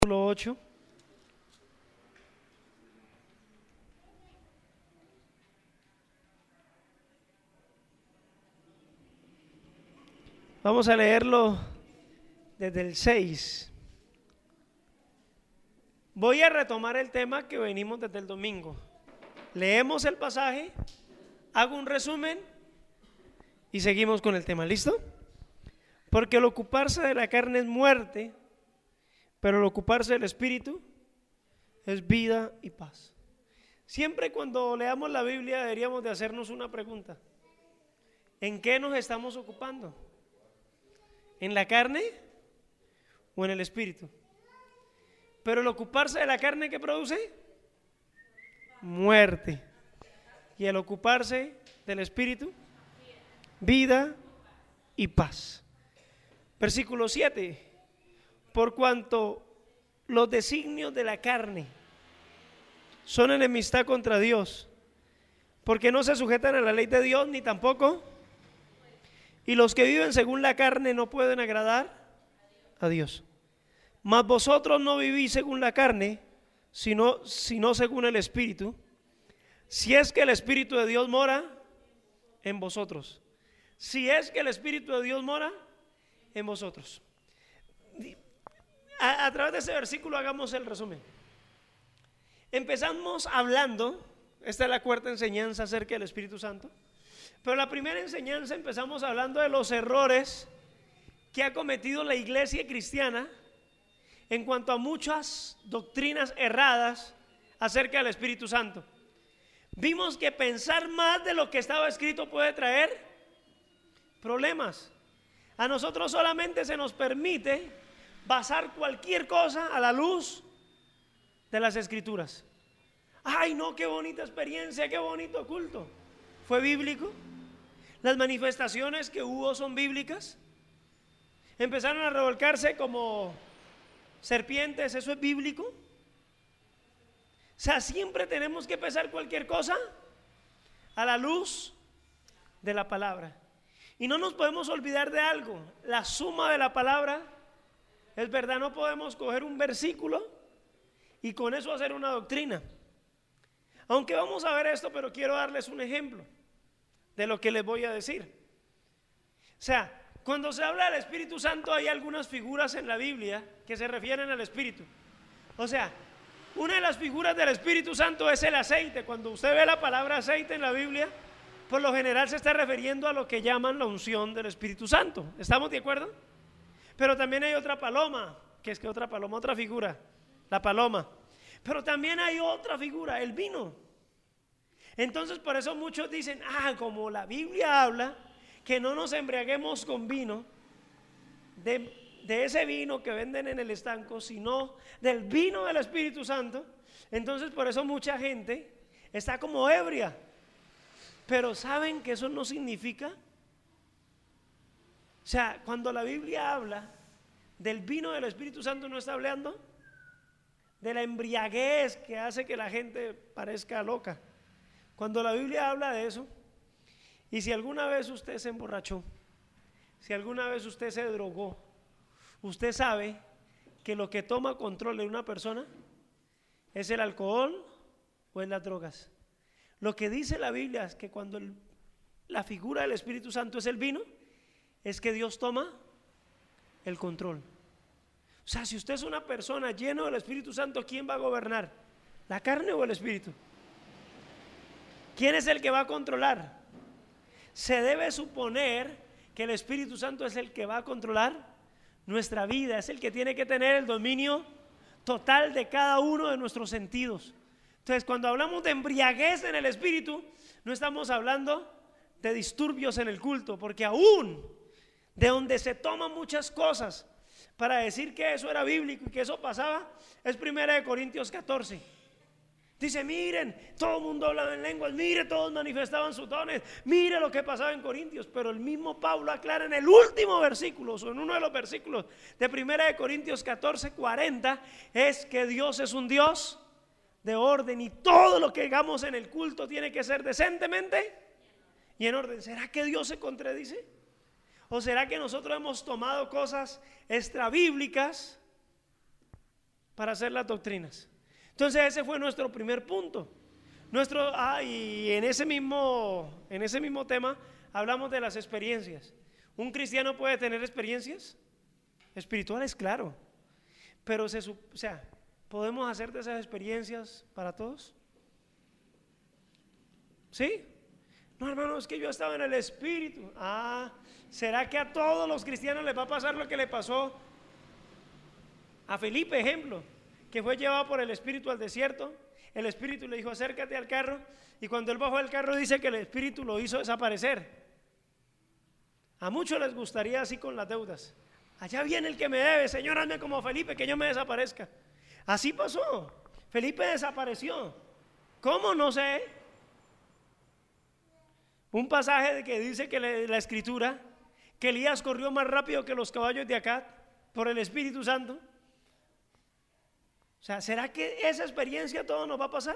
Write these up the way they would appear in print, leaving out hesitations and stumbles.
Versículo 8. Vamos a leerlo desde el 6. Voy a retomar el tema que venimos desde el domingo. Leemos el pasaje, hago un resumen y seguimos con el tema. ¿Listo? Porque el ocuparse de la carne es muerte, pero el ocuparse del espíritu es vida y paz. Siempre cuando leamos la Biblia deberíamos de hacernos una pregunta: ¿en qué nos estamos ocupando? ¿En la carne o en el espíritu? Pero el ocuparse de la carne, ¿qué produce? Muerte. Y el ocuparse del espíritu, vida y paz. Versículo 7. Por cuanto los designios de la carne son enemistad contra Dios, porque no se sujetan a la ley de Dios, ni tampoco, y los que viven según la carne no pueden agradar a Dios. Mas vosotros no vivís según la carne, sino según el Espíritu, si es que el Espíritu de Dios mora en vosotros. Si es que el Espíritu de Dios mora en vosotros. A través de ese versículo hagamos el resumen. Empezamos hablando, esta es la cuarta enseñanza acerca del Espíritu Santo, pero la primera enseñanza empezamos hablando de los errores que ha cometido la iglesia cristiana en cuanto a muchas doctrinas erradas acerca del Espíritu Santo. Vimos que pensar más de lo que estaba escrito puede traer problemas. A nosotros solamente se nos permite basar cualquier cosa a la luz de las Escrituras. Ay, no, qué bonita experiencia, qué bonito culto. ¿Fue bíblico? ¿Las manifestaciones que hubo son bíblicas? ¿Empezaron a revolcarse como serpientes? ¿Eso es bíblico? O sea, siempre tenemos que pesar cualquier cosa a la luz de la palabra. Y no nos podemos olvidar de algo: la suma de la palabra es verdad. No podemos coger un versículo y con eso hacer una doctrina. Aunque vamos a ver esto, pero quiero darles un ejemplo de lo que les voy a decir. O sea, cuando se habla del Espíritu Santo hay algunas figuras en la Biblia que se refieren al Espíritu. O sea, una de las figuras del Espíritu Santo es el aceite. Cuando usted ve la palabra aceite en la Biblia, por lo general se está refiriendo a lo que llaman la unción del Espíritu Santo. ¿Estamos de acuerdo? Pero también hay otra paloma, otra figura, la paloma. Pero también hay otra figura, el vino. Entonces por eso muchos dicen: como la Biblia habla que no nos embriaguemos con vino, de ese vino que venden en el estanco, sino del vino del Espíritu Santo. Entonces por eso mucha gente está como ebria. Pero ¿saben que eso no significa? O sea, cuando la Biblia habla del vino del Espíritu Santo, no está hablando de la embriaguez que hace que la gente parezca loca. Cuando la Biblia habla de eso, y si alguna vez usted se emborrachó, si alguna vez usted se drogó, usted sabe que lo que toma control de una persona es el alcohol o es las drogas. Lo que dice la Biblia es que cuando la figura del Espíritu Santo es el vino, es que Dios toma el control. O sea, si usted es una persona llena del Espíritu Santo, ¿quién va a gobernar? ¿La carne o el Espíritu? ¿Quién es el que va a controlar? Se debe suponer que el Espíritu Santo es el que va a controlar nuestra vida, es el que tiene que tener el dominio total de cada uno de nuestros sentidos. Entonces, cuando hablamos de embriaguez en el Espíritu, no estamos hablando de disturbios en el culto, porque aún de donde se toman muchas cosas para decir que eso era bíblico y que eso pasaba, es 1 Corintios 14. Dice: miren, todo el mundo hablaba en lenguas, mire, todos manifestaban sus dones, mire lo que pasaba en Corintios. Pero el mismo Pablo aclara en el último versículo, o en uno de los versículos de 1 Corintios 14, 40, es que Dios es un Dios de orden, y todo lo que hagamos en el culto tiene que ser decentemente y en orden. ¿Será que Dios se contradice? ¿O será que nosotros hemos tomado cosas extrabíblicas para hacer las doctrinas. Entonces ese fue nuestro primer punto. Y en ese mismo tema hablamos de las experiencias. ¿Un cristiano puede tener experiencias espirituales? Claro. Pero ¿podemos hacer de esas experiencias para todos? ¿Sí? No, hermano, es que yo estaba en el Espíritu. ¿Será que a todos los cristianos les va a pasar lo que le pasó a Felipe, ejemplo? Que fue llevado por el Espíritu al desierto. El Espíritu le dijo, acércate al carro. Y cuando él bajó del carro dice que el Espíritu lo hizo desaparecer. A muchos les gustaría así con las deudas. Allá viene el que me debe, Señor, hazme como Felipe, que yo me desaparezca. Así pasó. Felipe desapareció. ¿Cómo? No sé. Un pasaje de que dice que la Escritura, que Elías corrió más rápido que los caballos de Acab por el Espíritu Santo. O sea, ¿será que esa experiencia a todos nos va a pasar?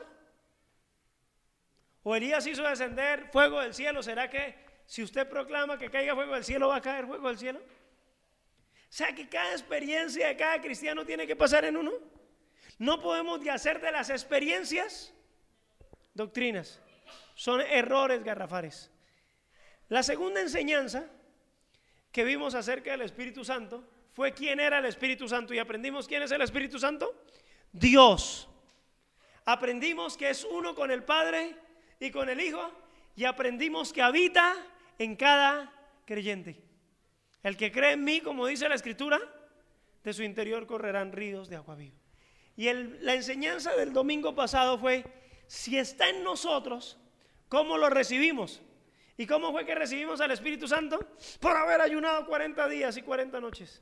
¿O Elías hizo descender fuego del cielo? ¿Será que si usted proclama que caiga fuego del cielo, va a caer fuego del cielo? O sea, que cada experiencia de cada cristiano tiene que pasar en uno. No podemos hacer de las experiencias doctrinas. Son errores garrafales. La segunda enseñanza que vimos acerca del Espíritu Santo fue quién era el Espíritu Santo, y aprendimos quién es el Espíritu Santo. Dios. Aprendimos que es uno con el Padre y con el Hijo, y aprendimos que habita en cada creyente. El que cree en mí, como dice la Escritura, de su interior correrán ríos de agua viva. Y la enseñanza del domingo pasado fue, si está en nosotros, ¿cómo lo recibimos? ¿Y cómo fue que recibimos al Espíritu Santo? Por haber ayunado 40 días y 40 noches.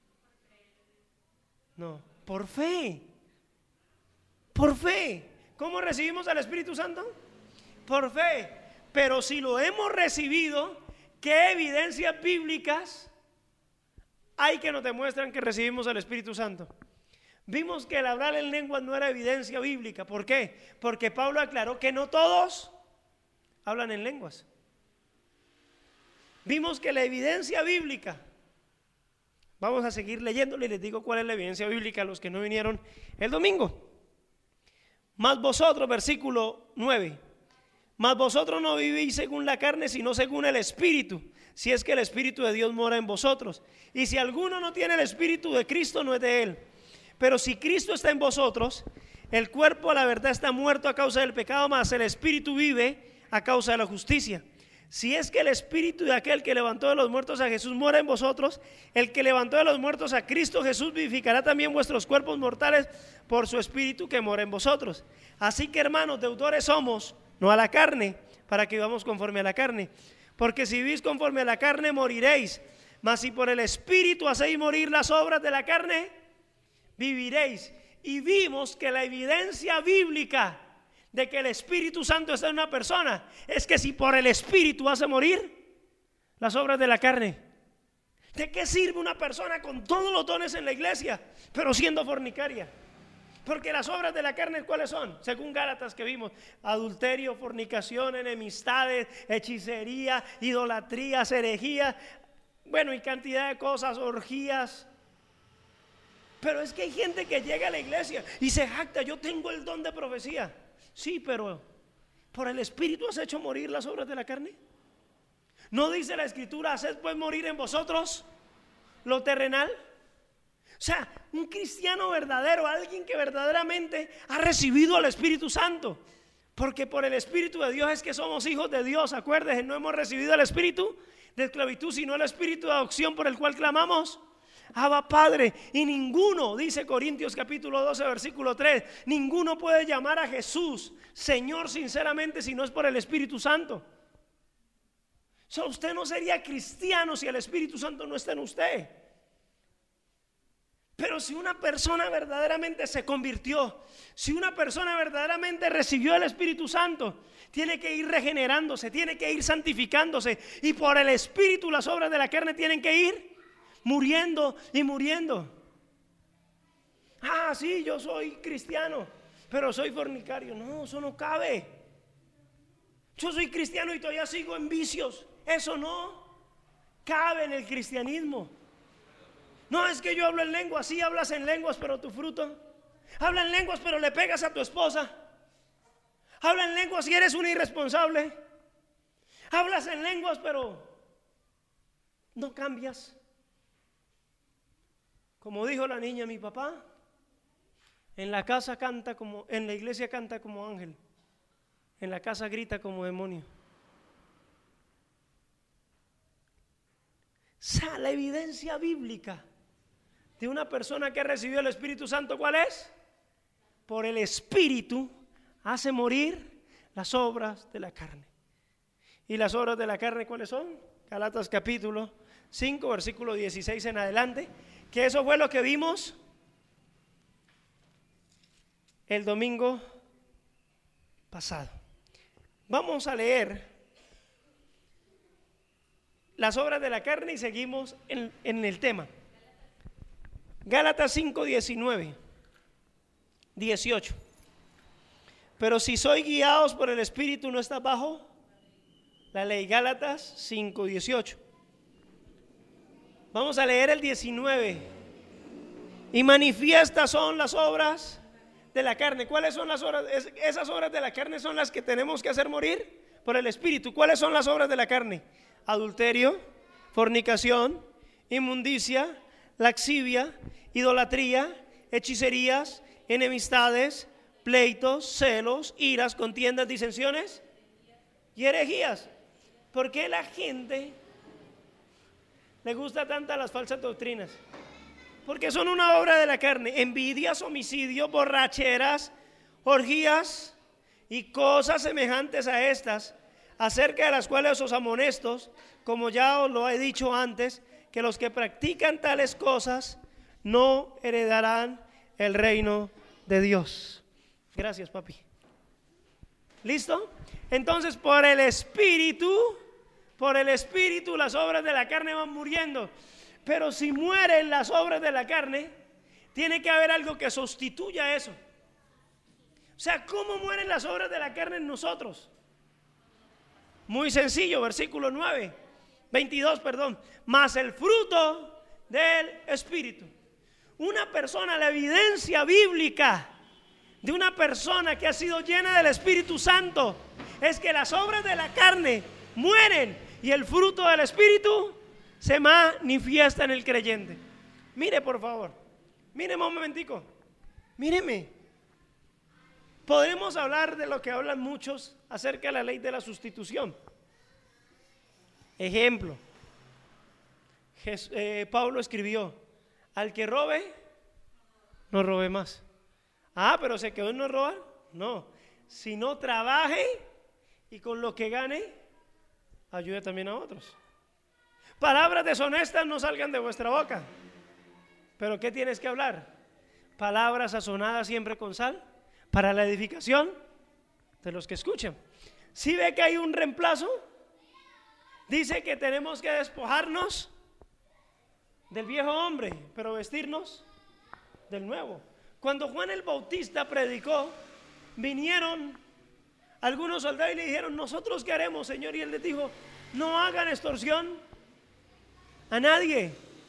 No, por fe. Por fe. ¿Cómo recibimos al Espíritu Santo? Por fe. Pero si lo hemos recibido, ¿qué evidencias bíblicas hay que nos demuestran que recibimos al Espíritu Santo? Vimos que el hablar en lenguas no era evidencia bíblica. ¿Por qué? Porque Pablo aclaró que no todos hablan en lenguas. Vimos que la evidencia bíblica, vamos a seguir leyéndole y les digo cuál es la evidencia bíblica a los que no vinieron el domingo. Mas vosotros, versículo 9, mas vosotros no vivís según la carne, sino según el Espíritu, si es que el Espíritu de Dios mora en vosotros. Y si alguno no tiene el Espíritu de Cristo, no es de él. Pero si Cristo está en vosotros, el cuerpo a la verdad está muerto a causa del pecado, mas el Espíritu vive a causa de la justicia. Si es que el Espíritu de aquel que levantó de los muertos a Jesús mora en vosotros, el que levantó de los muertos a Cristo Jesús vivificará también vuestros cuerpos mortales por su Espíritu que mora en vosotros. Así que, hermanos, deudores somos, no a la carne, para que vivamos conforme a la carne. Porque si vivís conforme a la carne, moriréis. Mas si por el Espíritu hacéis morir las obras de la carne, viviréis. Y vimos que la evidencia bíblica de que el Espíritu Santo está en una persona es que si por el Espíritu hace morir las obras de la carne. ¿De qué sirve una persona con todos los dones en la iglesia, pero siendo fornicaria? Porque las obras de la carne, ¿cuáles son? Según Gálatas que vimos: adulterio, fornicación, enemistades, hechicería, idolatrías, herejías, bueno, y cantidad de cosas, orgías. Pero es que hay gente que llega a la iglesia y se jacta: yo tengo el don de profecía. Sí, pero ¿por el Espíritu has hecho morir las obras de la carne? ¿No dice la Escritura: haced pues morir en vosotros lo terrenal? O sea, un cristiano verdadero, alguien que verdaderamente ha recibido al Espíritu Santo, porque por el Espíritu de Dios es que somos hijos de Dios. Acuérdense, no hemos recibido el espíritu de esclavitud, sino el espíritu de adopción, por el cual clamamos: Abba, Padre. Y ninguno, dice Corintios capítulo 12 versículo 3, ninguno puede llamar a Jesús Señor sinceramente si no es por el Espíritu Santo. O sea, usted no sería cristiano si el Espíritu Santo no está en usted. Pero si una persona verdaderamente se convirtió, si una persona verdaderamente recibió el Espíritu Santo, tiene que ir regenerándose, tiene que ir santificándose, y por el Espíritu las obras de la carne tienen que ir muriendo y muriendo. Sí, yo soy cristiano, pero soy fornicario. No, eso no cabe. Yo soy cristiano y todavía sigo en vicios. Eso no cabe en el cristianismo. No, es que yo hablo en lenguas. Sí, hablas en lenguas, pero tu fruto Habla en lenguas pero le pegas a tu esposa. Habla en lenguas y eres un irresponsable. Hablas en lenguas pero no cambias. Como dijo la niña, mi papá, en la casa canta como, en la iglesia canta como ángel, en la casa grita como demonio. O sea, la evidencia bíblica de una persona que recibió el Espíritu Santo, ¿cuál es? Por el Espíritu hace morir las obras de la carne. ¿Y las obras de la carne cuáles son? Gálatas capítulo 5, versículo 16 en adelante, que eso fue lo que vimos el domingo pasado. Vamos a leer las obras de la carne y seguimos en el tema. Gálatas 5, 19, 18. Pero si sois guiados por el Espíritu, no está bajo la ley. Gálatas 5, 18. Vamos a leer el 19. Y manifiestas son las obras de la carne. ¿Cuáles son las obras? Esas obras de la carne son las que tenemos que hacer morir por el Espíritu. ¿Cuáles son las obras de la carne? Adulterio, fornicación, inmundicia, laxivia, idolatría, hechicerías, enemistades, pleitos, celos, iras, contiendas, disensiones y herejías. ¿Por qué la gente le gusta tantas las falsas doctrinas? Porque son una obra de la carne. Envidias, homicidios, borracheras, orgías y cosas semejantes a estas, acerca de las cuales os amonesto, como ya os lo he dicho antes, que los que practican tales cosas no heredarán el reino de Dios. Gracias, papi. ¿Listo? Entonces, por el Espíritu las obras de la carne van muriendo. Pero si mueren las obras de la carne, tiene que haber algo que sustituya eso. O sea, ¿cómo mueren las obras de la carne en nosotros? Muy sencillo, versículo 22, más el fruto del Espíritu. Una persona, la evidencia bíblica de una persona que ha sido llena del Espíritu Santo es que las obras de la carne mueren y el fruto del Espíritu se manifiesta en el creyente. Mire, por favor, míreme un momentico, míreme. Podemos hablar de lo que hablan muchos acerca de la ley de la sustitución. Ejemplo, Pablo escribió: al que robe, no robe más. Pero se quedó en no robar. No, si no trabaje y con lo que gane, ayude también a otros. Palabras deshonestas no salgan de vuestra boca. Pero ¿qué tienes que hablar? Palabras sazonadas siempre con sal, para la edificación de los que escuchan. ¿Sí ve que hay un reemplazo? Dice que tenemos que despojarnos del viejo hombre, pero vestirnos del nuevo. Cuando Juan el Bautista predicó, vinieron algunos soldados y le dijeron: ¿nosotros qué haremos, Señor? Y él les dijo: no hagan extorsión a nadie.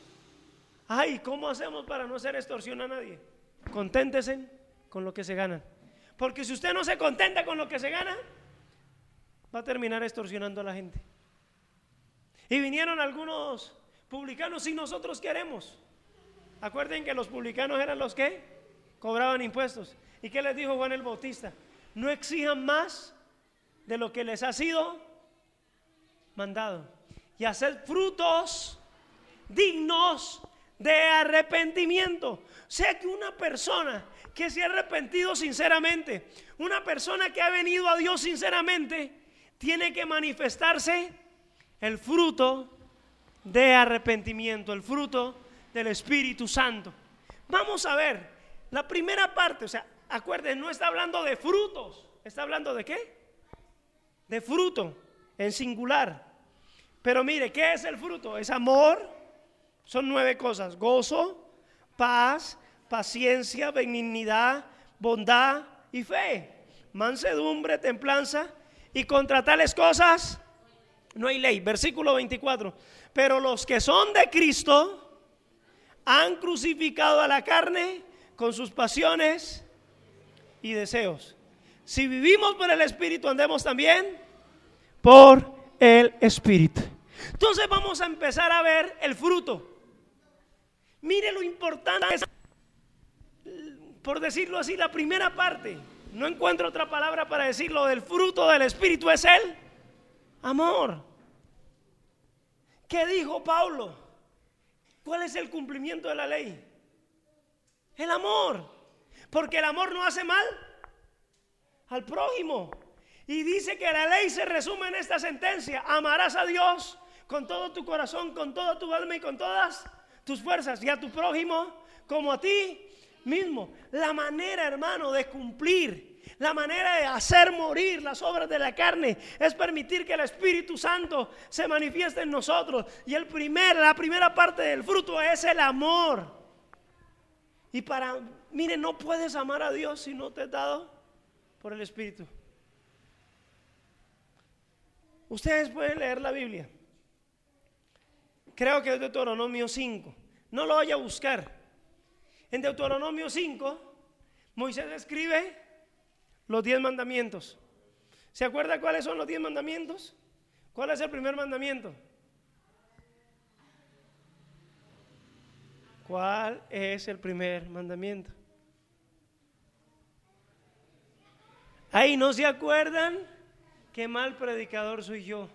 ¿Cómo hacemos para no hacer extorsión a nadie? Conténtese con lo que se ganan. Porque si usted no se contenta con lo que se gana, va a terminar extorsionando a la gente. Y vinieron algunos publicanos: ¿y nosotros qué haremos? Acuerden que los publicanos eran los que cobraban impuestos. ¿Y qué les dijo Juan el Bautista? No exijan más de lo que les ha sido mandado, y haced frutos dignos de arrepentimiento. O sea que una persona que se ha arrepentido sinceramente, una persona que ha venido a Dios sinceramente, tiene que manifestarse el fruto de arrepentimiento, el fruto del Espíritu Santo. Vamos a ver la primera parte. O sea, acuérdense, no está hablando de frutos, está hablando de ¿qué? De fruto en singular. Pero mire, ¿qué es el fruto? Es amor, son 9 cosas: gozo, paz, paciencia, benignidad, bondad y fe, mansedumbre, templanza, y contra tales cosas no hay ley. Versículo 24: pero los que son de Cristo han crucificado a la carne con sus pasiones y deseos. Si vivimos por el Espíritu, andemos también por el Espíritu. Entonces vamos a empezar a ver el fruto. Mire lo importante, por decirlo así, la primera parte. No encuentro otra palabra para decirlo, del fruto del Espíritu es el amor. ¿Qué dijo Pablo? ¿Cuál es el cumplimiento de la ley? El amor. Porque el amor no hace mal al prójimo. Y dice que la ley se resume en esta sentencia: amarás a Dios con todo tu corazón, con toda tu alma y con todas tus fuerzas, y a tu prójimo como a ti mismo. La manera, hermano, de cumplir, la manera de hacer morir las obras de la carne es permitir que el Espíritu Santo se manifieste en nosotros. Y la primera parte del fruto es el amor. Y mire, no puedes amar a Dios si no te es dado por el Espíritu. Ustedes pueden leer la Biblia. Creo que es Deuteronomio 5. No lo vaya a buscar. En Deuteronomio 5, Moisés escribe los 10 mandamientos. ¿Se acuerda cuáles son los 10 mandamientos? ¿Cuál es el primer mandamiento? ¿Cuál es el primer mandamiento? Ahí no se acuerdan. Qué mal predicador soy yo.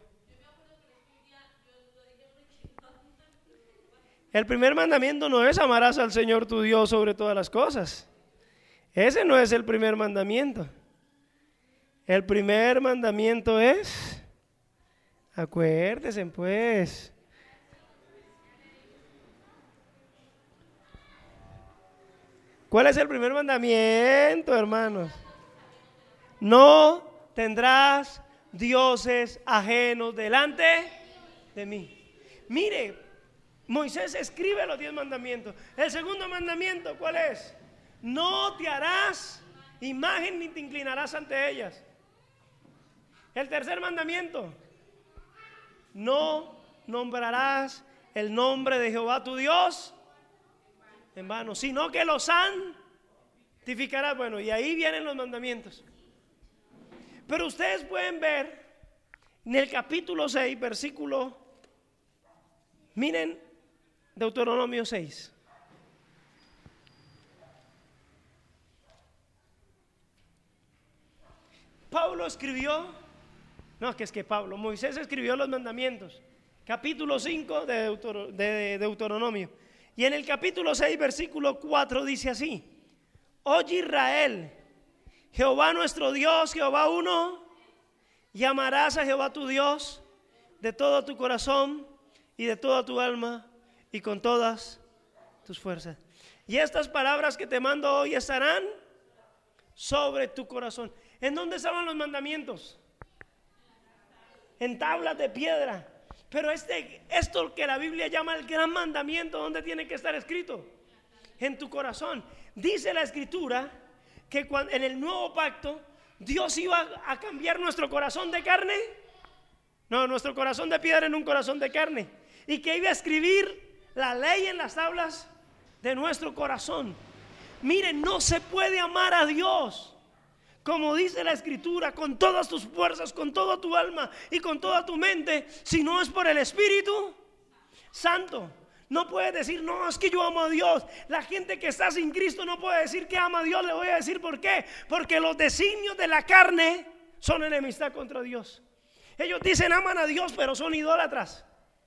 El primer mandamiento no es amarás al Señor tu Dios sobre todas las cosas. Ese no es el primer mandamiento. El primer mandamiento es, acuérdense pues, ¿cuál es el primer mandamiento, hermanos? No tendrás dioses ajenos delante de mí. Mire, Moisés escribe los 10 mandamientos. El segundo mandamiento, ¿cuál es? No te harás imagen ni te inclinarás ante ellas. El tercer mandamiento: no nombrarás el nombre de Jehová tu Dios en vano, sino que lo santificarás. Bueno, y ahí vienen los mandamientos. Pero ustedes pueden ver en el capítulo 6, versículo, miren, Deuteronomio 6. Pablo escribió, Moisés escribió los mandamientos, capítulo 5 de Deuteronomio. Y en el capítulo 6, versículo 4 dice así: oye Israel, Jehová nuestro Dios, Jehová uno, y amarás a Jehová tu Dios de todo tu corazón y de toda tu alma y con todas tus fuerzas. Y estas palabras que te mando hoy estarán sobre tu corazón. ¿En dónde estaban los mandamientos? En tablas de piedra. Pero esto que la Biblia llama el gran mandamiento, ¿dónde tiene que estar escrito? En tu corazón. Dice la Escritura que en el nuevo pacto Dios iba a cambiar nuestro corazón de carne, no, nuestro corazón de piedra en un corazón de carne, y que iba a escribir la ley en las tablas de nuestro corazón. Miren, no se puede amar a Dios, como dice la Escritura, con todas tus fuerzas, con toda tu alma y con toda tu mente, si no es por el Espíritu Santo. No puedes decir, no, es que yo amo a Dios. La gente que está sin Cristo no puede decir que ama a Dios. Le voy a decir por qué. Porque los designios de la carne son enemistad contra Dios. Ellos dicen aman a Dios, pero son idólatras.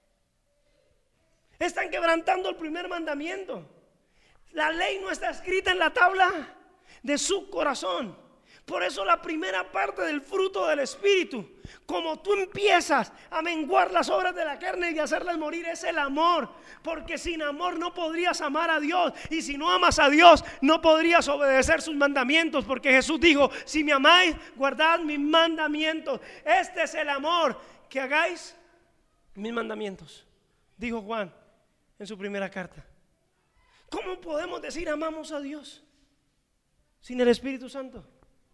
Están quebrantando el primer mandamiento. La ley no está escrita en la tabla de su corazón. Por eso la primera parte del fruto del Espíritu, como tú empiezas a menguar las obras de la carne y hacerlas morir, es el amor. Porque sin amor no podrías amar a Dios. Y si no amas a Dios, no podrías obedecer sus mandamientos. Porque Jesús dijo, si me amáis, guardad mis mandamientos. Este es el amor, que hagáis mis mandamientos, dijo Juan en su primera carta. ¿Cómo podemos decir amamos a Dios sin el Espíritu Santo?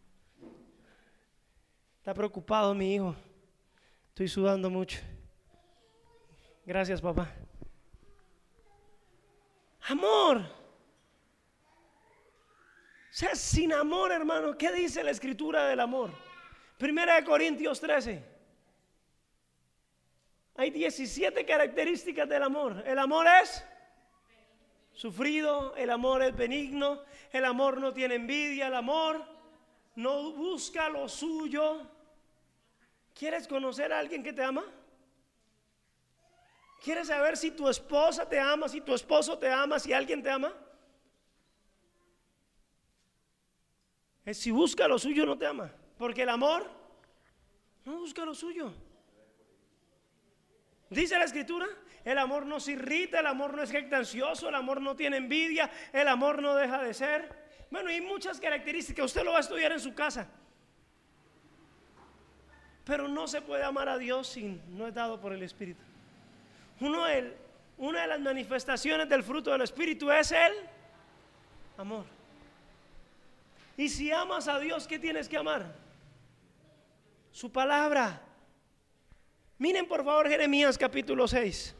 Está preocupado mi hijo. Estoy sudando mucho. Gracias, papá. Amor. sea, sin amor, hermano, ¿qué dice la escritura del amor? 1 Corintios 13. Hay 17 características del amor. El amor es sufrido, el amor es benigno, el amor no tiene envidia, el amor no busca lo suyo. ¿Quieres conocer a alguien que te ama? ¿Quieres saber si tu esposa te ama, si tu esposo te ama, si alguien te ama? Si busca lo suyo no te ama, porque el amor no busca lo suyo. Dice la escritura, el amor no se irrita, el amor no es jactancioso, el amor no tiene envidia, el amor no deja de ser. Bueno, hay muchas características, usted lo va a estudiar en su casa. Pero no se puede amar a Dios si no es dado por el Espíritu. Una de las manifestaciones del fruto del Espíritu es el amor. Y si amas a Dios, ¿qué tienes que amar? Su palabra. Miren por favor Jeremías capítulo 6.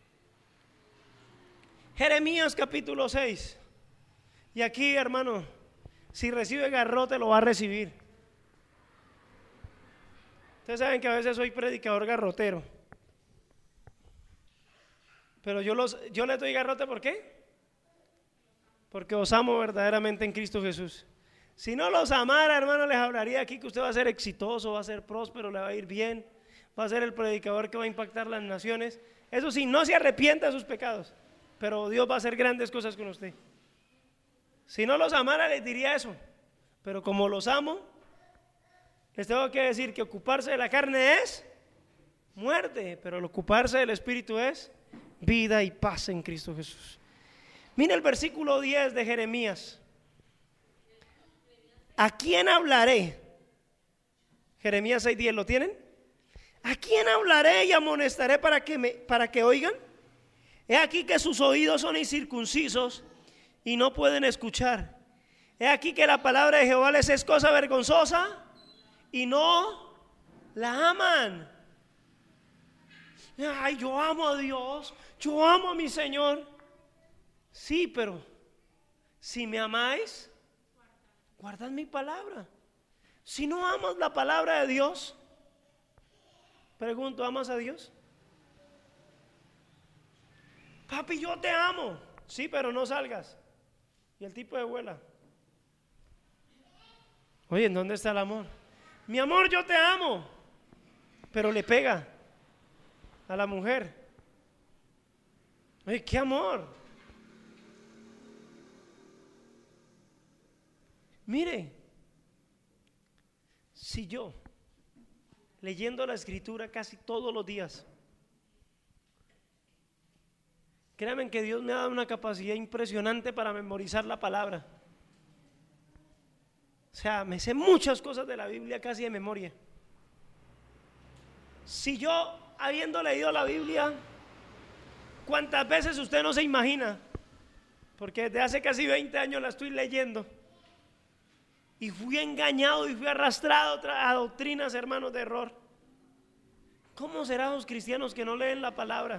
Jeremías capítulo 6. Y aquí, hermano, si recibe garrote lo va a recibir. Ustedes saben que a veces soy predicador garrotero. Pero yo les doy garrote, ¿por qué? Porque os amo verdaderamente en Cristo Jesús. Si no los amara, hermano, les hablaría aquí que usted va a ser exitoso, va a ser próspero, le va a ir bien, va a ser el predicador que va a impactar las naciones. Eso sí, no se arrepienta de sus pecados, pero Dios va a hacer grandes cosas con usted. Si no los amara, les diría eso, pero como los amo, les tengo que decir que ocuparse de la carne es muerte, pero el ocuparse del Espíritu es vida y paz en Cristo Jesús. Mira el versículo 10 de Jeremías. ¿A quién hablaré? Jeremías 6:10, ¿lo tienen? ¿A quién hablaré y amonestaré para que oigan? He aquí que sus oídos son incircuncisos y no pueden escuchar. He aquí que la palabra de Jehová les es cosa vergonzosa y no la aman. Ay, yo amo a Dios, yo amo a mi Señor. Sí, pero si me amáis, guardad mi palabra. Si no amas la palabra de Dios, pregunto, ¿amas a Dios? Papi, yo te amo. Sí, pero no salgas. Y el tipo de vuela. Oye, ¿en dónde está el amor? Mi amor, yo te amo. Pero le pega a la mujer. Oye, ¿qué amor? Mire, si yo, leyendo la escritura casi todos los días, créanme que Dios me ha dado una capacidad impresionante para memorizar la palabra. O sea, me sé muchas cosas de la Biblia casi de memoria. Si yo, habiendo leído la Biblia, ¿cuántas veces usted no se imagina? Porque desde hace casi 20 años la estoy leyendo. Y fui engañado y fui arrastrado a doctrinas, hermanos, de error. ¿Cómo serán los cristianos que no leen la palabra?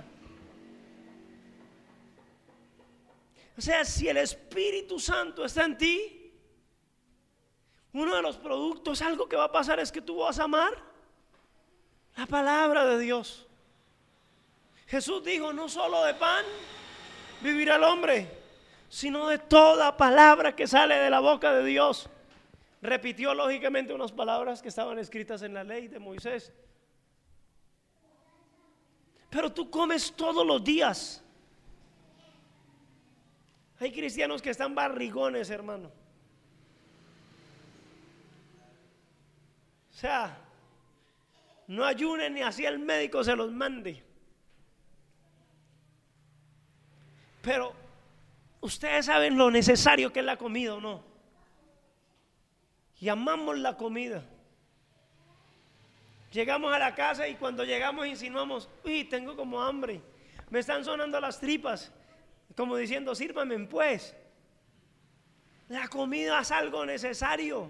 O sea, si el Espíritu Santo está en ti, uno de los productos, algo que va a pasar es que tú vas a amar la palabra de Dios. Jesús dijo, no solo de pan vivirá el hombre, sino de toda palabra que sale de la boca de Dios. Repitió lógicamente unas palabras que estaban escritas en la ley de Moisés. Pero tú comes todos los días. Hay cristianos que están barrigones, hermano. O sea, no ayunen ni así el médico se los mande. Pero ustedes saben lo necesario que es la comida, ¿o no? Y amamos la comida. Llegamos a la casa y cuando llegamos insinuamos, uy, tengo como hambre, me están sonando las tripas, como diciendo, sírvame pues. La comida es algo necesario.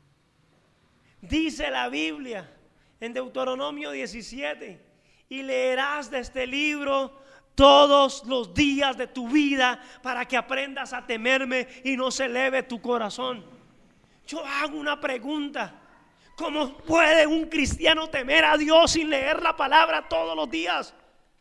Dice la Biblia en Deuteronomio 17, y leerás de este libro todos los días de tu vida para que aprendas a temerme y no se eleve tu corazón. Yo hago una pregunta: ¿cómo puede un cristiano temer a Dios sin leer la palabra todos los días?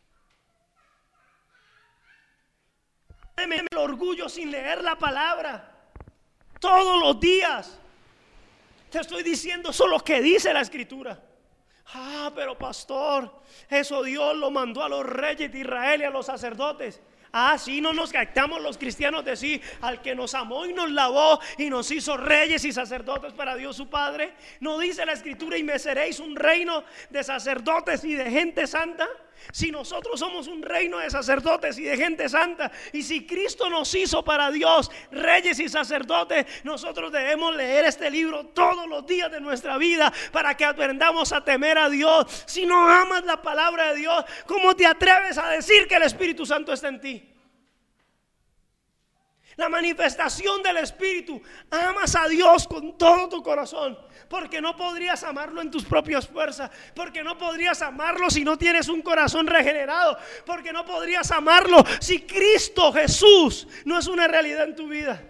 El orgullo sin leer la palabra todos los días. Te estoy diciendo eso, lo que dice la Escritura. Pero pastor, eso Dios lo mandó a los reyes de Israel y a los sacerdotes. Sí, no nos captamos los cristianos de sí, al que nos amó y nos lavó y nos hizo reyes y sacerdotes para Dios su Padre. ¿No dice la Escritura: y me seréis un reino de sacerdotes y de gente santa? Si nosotros somos un reino de sacerdotes y de gente santa, y si Cristo nos hizo para Dios reyes y sacerdotes, nosotros debemos leer este libro todos los días de nuestra vida para que aprendamos a temer a Dios. Si no amas la palabra de Dios, ¿cómo te atreves a decir que el Espíritu Santo está en ti? La manifestación del Espíritu: amas a Dios con todo tu corazón, porque no podrías amarlo en tus propias fuerzas, porque no podrías amarlo si no tienes un corazón regenerado, porque no podrías amarlo si Cristo Jesús no es una realidad en tu vida.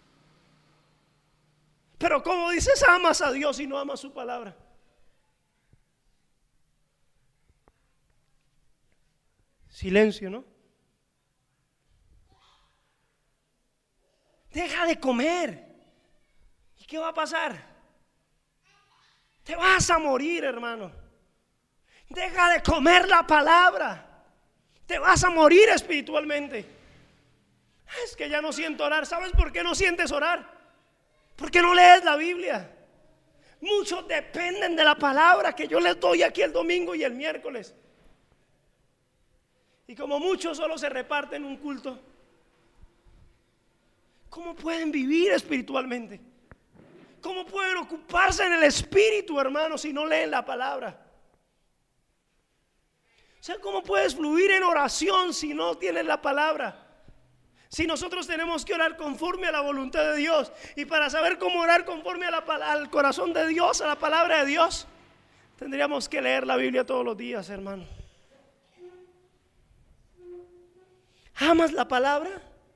Pero ¿cómo dices amas a Dios y no amas su palabra? Silencio, ¿no? Deja de comer. ¿Y qué va a pasar? Te vas a morir, hermano. Deja de comer la palabra. Te vas a morir espiritualmente. Es que ya no siento orar. ¿Sabes por qué no sientes orar? Porque no lees la Biblia. Muchos dependen de la palabra que yo les doy aquí el domingo y el miércoles. Y como muchos solo se reparten un culto, ¿cómo pueden vivir espiritualmente? ¿Cómo pueden ocuparse en el espíritu, hermano, si no leen la palabra? O sea, ¿cómo puedes fluir en oración si no tienes la palabra? Si nosotros tenemos que orar conforme a la voluntad de Dios, y para saber cómo orar conforme a al corazón de Dios, a la palabra de Dios, tendríamos que leer la Biblia todos los días, hermano. ¿Amas la palabra?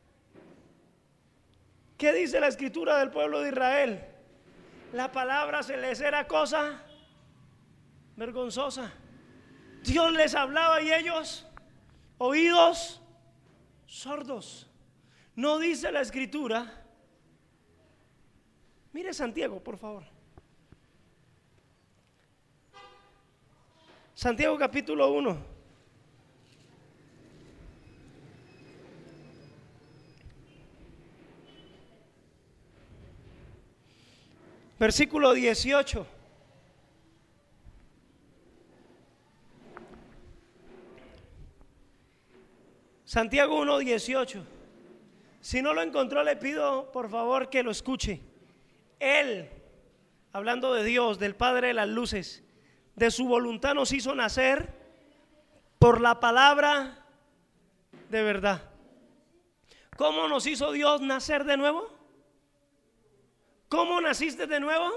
¿Qué dice la Escritura del pueblo de Israel? La palabra se les era cosa vergonzosa. Dios les hablaba y ellos, oídos sordos. No dice la Escritura. Mire Santiago, por favor. Santiago capítulo 1. Versículo 18. Santiago 1, 18. Si no lo encontró, le pido por favor que lo escuche. Él, hablando de Dios, del Padre de las luces, de su voluntad nos hizo nacer por la palabra de verdad. ¿Cómo nos hizo Dios nacer de nuevo? ¿Cómo naciste de nuevo?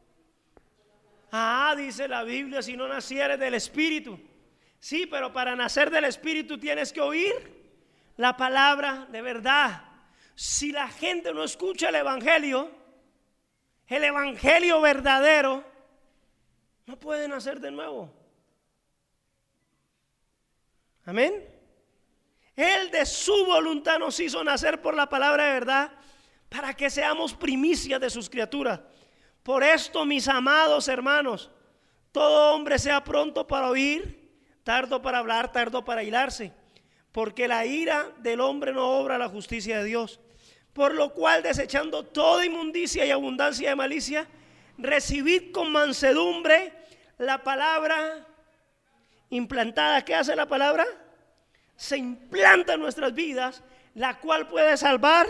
Dice la Biblia: si no nacieres del Espíritu. Sí, pero para nacer del Espíritu tienes que oír la palabra de verdad. Si la gente no escucha el Evangelio verdadero, no puede nacer de nuevo. Amén. Él de su voluntad nos hizo nacer por la palabra de verdad, para que seamos primicias de sus criaturas. Por esto, mis amados hermanos, todo hombre sea pronto para oír, tardo para hablar, tardo para irarse, porque la ira del hombre no obra la justicia de Dios. Por lo cual, desechando toda inmundicia y abundancia de malicia, recibid con mansedumbre la palabra implantada. ¿Qué hace la palabra? Se implanta en nuestras vidas, la cual puede salvar.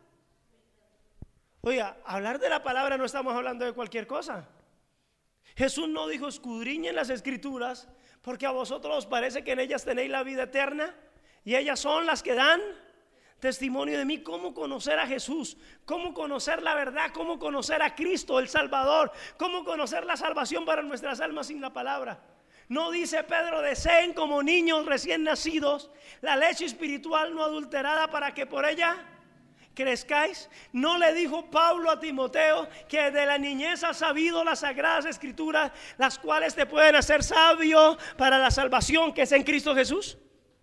Oiga, hablar de la palabra no estamos hablando de cualquier cosa. Jesús no dijo: escudriñen las Escrituras, porque a vosotros os parece que en ellas tenéis la vida eterna, y ellas son las que dan testimonio de mí. ¿Cómo conocer a Jesús? ¿Cómo conocer la verdad? ¿Cómo conocer a Cristo el Salvador? ¿Cómo conocer la salvación para nuestras almas sin la palabra? No dice Pedro: deseen como niños recién nacidos la leche espiritual no adulterada, para que por ella crezcáis. ¿No le dijo Pablo a Timoteo que de la niñez has sabido las sagradas escrituras, las cuales te pueden hacer sabio para la salvación que es en Cristo Jesús?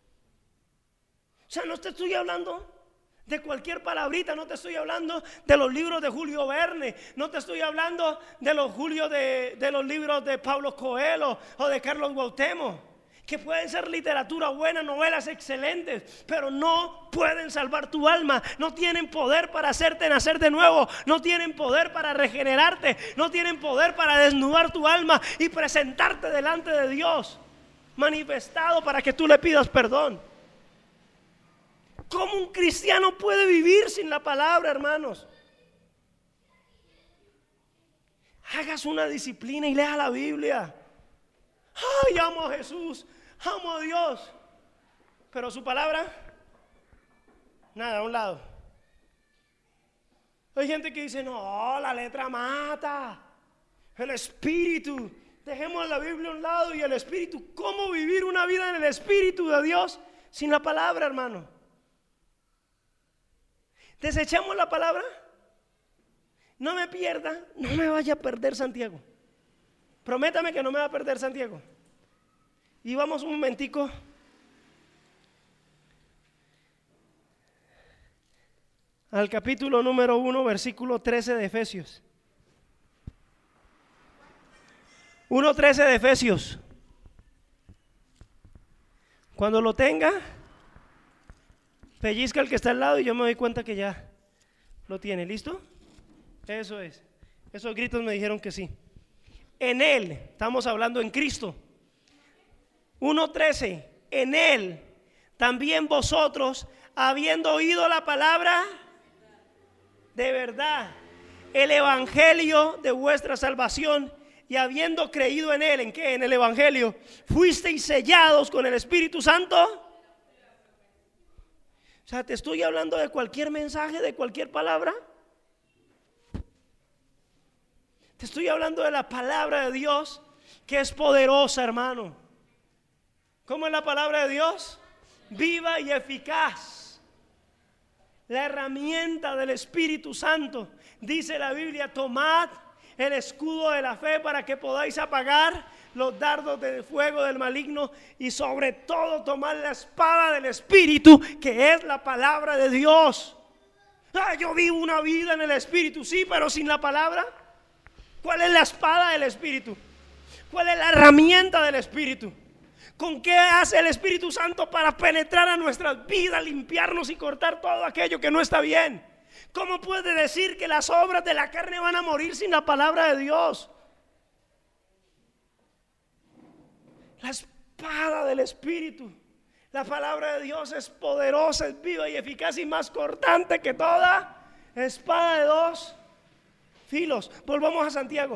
O sea, no te estoy hablando de cualquier palabrita, no te estoy hablando de los libros de Julio Verne, no te estoy hablando de los libros de Paulo Coelho o de Carlos Cuauhtémoc, que pueden ser literatura buena, novelas excelentes, pero no pueden salvar tu alma, no tienen poder para hacerte nacer de nuevo, no tienen poder para regenerarte, no tienen poder para desnudar tu alma y presentarte delante de Dios, manifestado para que tú le pidas perdón. ¿Cómo un cristiano puede vivir sin la palabra, hermanos? Hagas una disciplina y lea la Biblia. Ay, amo a Jesús, amo a Dios, pero su palabra, nada, a un lado. Hay gente que dice, no, la letra mata, el espíritu, dejemos la Biblia a un lado y el espíritu. ¿Cómo vivir una vida en el espíritu de Dios sin la palabra, hermano? ¿Desechamos la palabra? No me pierda, no me vaya a perder Santiago. Prométame que no me va a perder Santiago. Y vamos un momentico al capítulo número 1, versículo 13 de Efesios. 1:13 de Efesios. Cuando lo tenga, pellizca el que está al lado y yo me doy cuenta que ya lo tiene. ¿Listo? Eso es. Esos gritos me dijeron que sí. En Él, estamos hablando en Cristo. 1:13. En Él también vosotros, habiendo oído la palabra de verdad, el evangelio de vuestra salvación, y habiendo creído en Él, ¿en qué? En el evangelio, fuisteis sellados con el Espíritu Santo. O sea, te estoy hablando de cualquier mensaje, de cualquier palabra. Te estoy hablando de la palabra de Dios, que es poderosa, hermano. ¿Cómo es la palabra de Dios? Viva y eficaz. La herramienta del Espíritu Santo. Dice la Biblia, tomad el escudo de la fe para que podáis apagar los dardos de fuego del maligno, y sobre todo tomar la espada del Espíritu, que es la palabra de Dios. Yo vivo una vida en el Espíritu, sí, pero sin la palabra. ¿Cuál es la espada del Espíritu? ¿Cuál es la herramienta del Espíritu? ¿Con qué hace el Espíritu Santo para penetrar a nuestras vidas, limpiarnos y cortar todo aquello que no está bien? ¿Cómo puede decir que las obras de la carne van a morir sin la palabra de Dios? La espada del Espíritu. La palabra de Dios es poderosa, es viva y eficaz y más cortante que toda espada de dos filos. Volvamos a Santiago.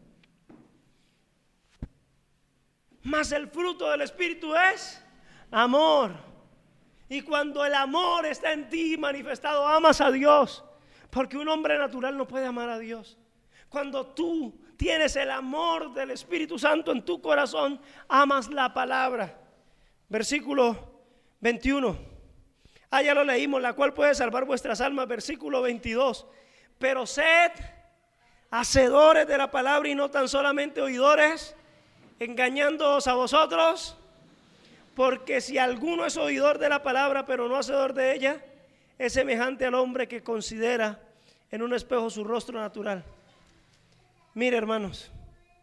Mas el fruto del Espíritu es amor. Y cuando el amor está en ti manifestado, amas a Dios. Porque un hombre natural no puede amar a Dios. Cuando tú tienes el amor del Espíritu Santo en tu corazón, amas la palabra. Versículo 21. Ya lo leímos, la cual puede salvar vuestras almas. Versículo 22. Pero sed hacedores de la palabra y no tan solamente oidores, engañándoos a vosotros. Porque si alguno es oidor de la palabra pero no hacedor de ella, es semejante al hombre que considera en un espejo su rostro natural. Mire, hermanos,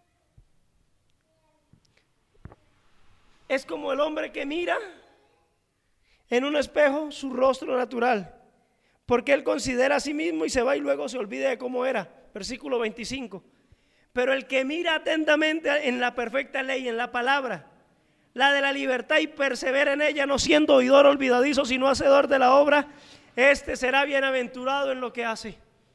es como el hombre que mira en un espejo su rostro natural, porque él considera a sí mismo y se va y luego se olvida de cómo era. Versículo 25. Pero el que mira atentamente en la perfecta ley, en la palabra, la de la libertad, y persevera en ella, no siendo oidor olvidadizo, sino hacedor de la obra, este será bienaventurado en lo que hace.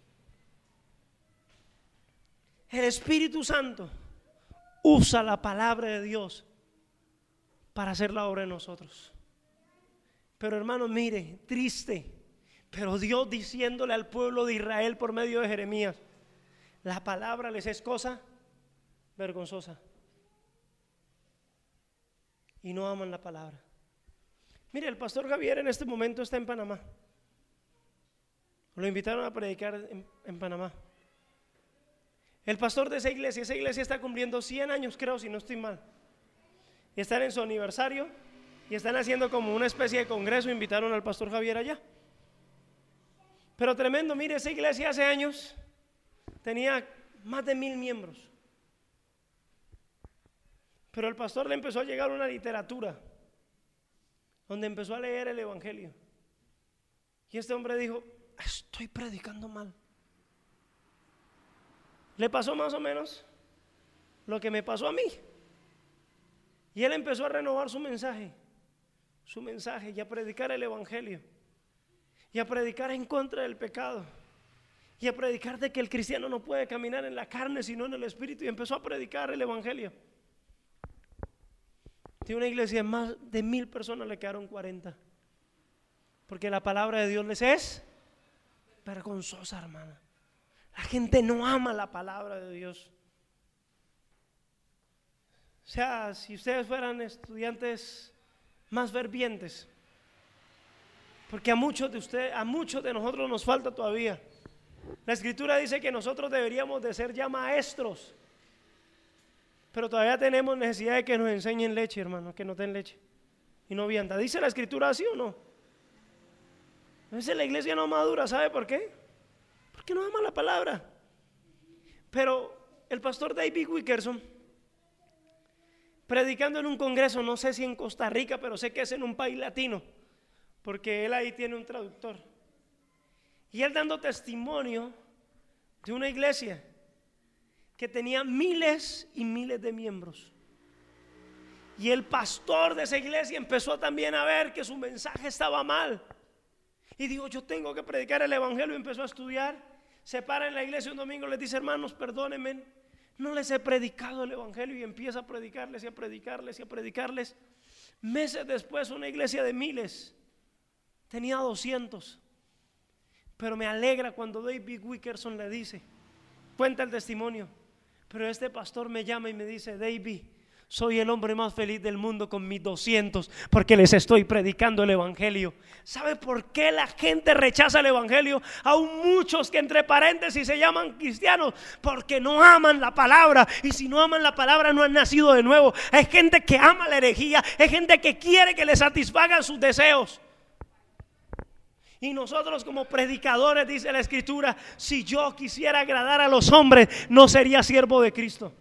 El Espíritu Santo usa la palabra de Dios para hacer la obra en nosotros. Pero hermanos, mire, triste, pero Dios diciéndole al pueblo de Israel por medio de Jeremías, la palabra les es cosa vergonzosa. Y no aman la palabra. Mire, el pastor Javier en este momento está en Panamá. Lo invitaron a predicar en Panamá. El pastor de esa iglesia está cumpliendo 100 años, creo, si no estoy mal. Y están en su aniversario y están haciendo como una especie de congreso. Invitaron al pastor Javier allá. Pero tremendo, mire, esa iglesia hace años tenía más de 1000 miembros. Pero el pastor le empezó a llegar una literatura donde empezó a leer el evangelio. Y este hombre dijo: estoy predicando mal. Le pasó más o menos lo que me pasó a mí. Y él empezó a renovar su mensaje y a predicar el evangelio y a predicar en contra del pecado y a predicar de que el cristiano no puede caminar en la carne sino en el espíritu, y empezó a predicar el evangelio. Tiene una iglesia de más de 1000 personas, le quedaron 40, porque la palabra de Dios les es vergonzosa, hermana. La gente no ama la palabra de Dios. O sea, si ustedes fueran estudiantes más fervientes, porque a muchos de nosotros nos falta todavía. La escritura dice que nosotros deberíamos de ser ya maestros, pero todavía tenemos necesidad de que nos enseñen leche, hermano, que nos den leche y no vianda. ¿Dice la escritura así o no? A veces la iglesia no madura, ¿sabe por qué? Porque no ama la palabra. Pero el pastor David Wickerson, predicando en un congreso, no sé si en Costa Rica, pero sé que es en un país latino, porque él ahí tiene un traductor, y él dando testimonio de una iglesia que tenía miles y miles de miembros. Y el pastor de esa iglesia empezó también a ver que su mensaje estaba mal y dijo: yo tengo que predicar el evangelio. Y empezó a estudiar, se para en la iglesia un domingo, les dice: hermanos, perdónenme, no les he predicado el evangelio. Y empieza a predicarles y a predicarles y a predicarles. Meses después, una iglesia de miles tenía 200. Pero me alegra cuando David Wickerson le dice, cuenta el testimonio: pero este pastor me llama y me dice: David, soy el hombre más feliz del mundo con mis 200 porque les estoy predicando el evangelio. ¿Sabe por qué la gente rechaza el evangelio? Aún muchos que entre paréntesis se llaman cristianos, porque no aman la palabra. Y si no aman la palabra, no han nacido de nuevo. Hay gente que ama la herejía, hay gente que quiere que le satisfagan sus deseos. Y nosotros como predicadores, dice la escritura, si yo quisiera agradar a los hombres, no sería siervo de Cristo.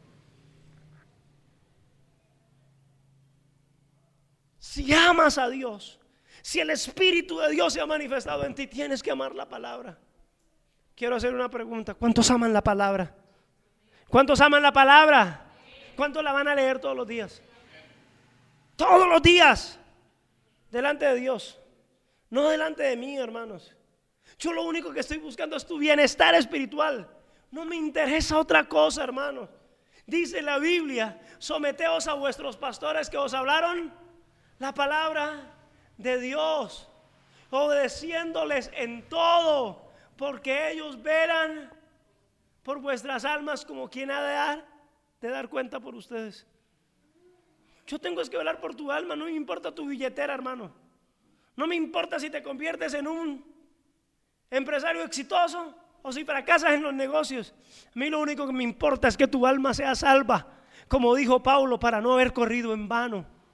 Si amas a Dios, si el Espíritu de Dios se ha manifestado en ti, tienes que amar la palabra. Quiero hacer una pregunta: ¿cuántos aman la palabra? ¿Cuántos aman la palabra? ¿Cuántos la van a leer todos los días? Todos los días, delante de Dios, no delante de mí, hermanos. Yo lo único que estoy buscando es tu bienestar espiritual. No me interesa otra cosa, hermanos. Dice la Biblia: someteos a vuestros pastores que os hablaron la palabra de Dios, obedeciéndoles en todo, porque ellos verán por vuestras almas como quien ha de dar cuenta por ustedes. Yo tengo que velar por tu alma. No me importa tu billetera, hermano. No me importa si te conviertes en un empresario exitoso o si fracasas en los negocios. A mí lo único que me importa es que tu alma sea salva, como dijo Pablo, para no haber corrido en vano.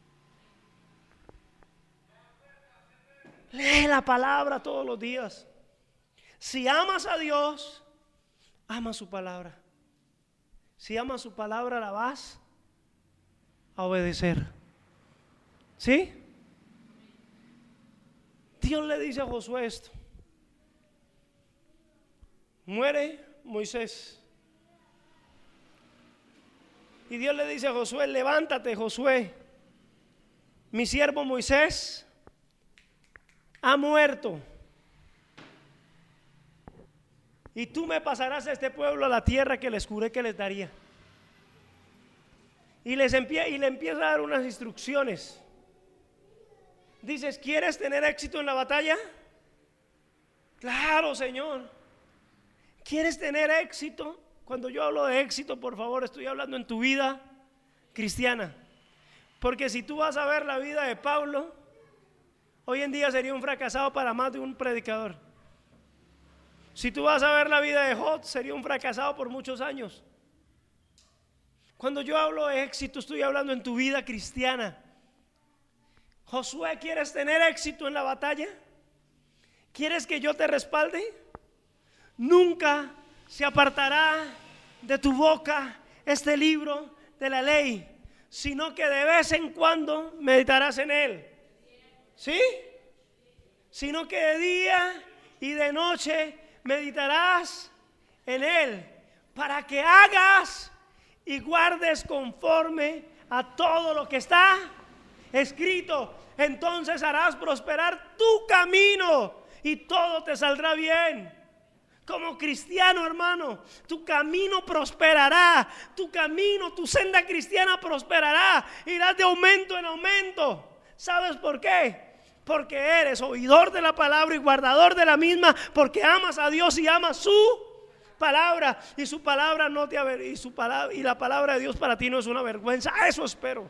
Lee la palabra todos los días. Si amas a Dios, ama su palabra. Si amas su palabra, la vas a obedecer. ¿Sí? Dios le dice a Josué esto: muere Moisés. Y Dios le dice a Josué: levántate, Josué, mi siervo Moisés ha muerto, y tú me pasarás a este pueblo a la tierra que les juré que les daría. Y le empieza a dar unas instrucciones. Dices: ¿quieres tener éxito en la batalla? Claro, Señor. ¿Quieres tener éxito? Cuando yo hablo de éxito, por favor, estoy hablando en tu vida cristiana. Porque si tú vas a ver la vida de Pablo, hoy en día sería un fracasado para más de un predicador. Si tú vas a ver la vida de Job, sería un fracasado por muchos años. Cuando yo hablo de éxito, estoy hablando en tu vida cristiana. Josué, ¿quieres tener éxito en la batalla? ¿Quieres que yo te respalde? Nunca se apartará de tu boca este libro de la ley, sino que de vez en cuando meditarás en él. ¿Sí? Sino que de día y de noche meditarás en él, para que hagas y guardes conforme a todo lo que está escrito. Entonces harás prosperar tu camino y todo te saldrá bien. Como cristiano, hermano, tu camino prosperará, tu camino, tu senda cristiana prosperará, irás de aumento en aumento. ¿Sabes por qué? Porque eres oidor de la palabra y guardador de la misma, porque amas a Dios y amas su palabra, y su palabra no te y la palabra de Dios para ti no es una vergüenza. Eso espero.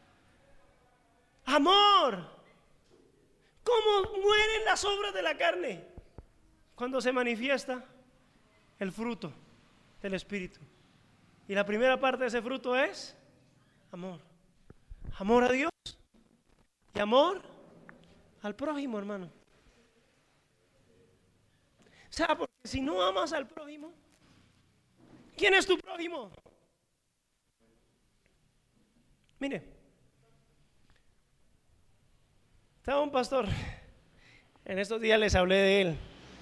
Amor. ¿Cómo mueren las obras de la carne? Cuando se manifiesta el fruto del Espíritu. Y la primera parte de ese fruto es amor. Amor a Dios y amor al prójimo, hermano. O sea, porque si no amas al prójimo, ¿quién es tu prójimo? Mire, estaba un pastor, en estos días les hablé de él,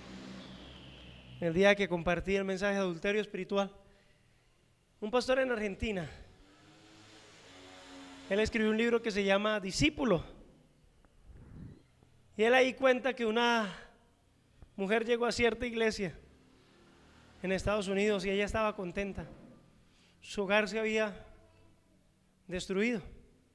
el día que compartí el mensaje de adulterio espiritual. Un pastor en Argentina, él escribió un libro que se llama Discípulo, y él ahí cuenta que una mujer llegó a cierta iglesia en Estados Unidos y ella estaba contenta. Su hogar se había destruido.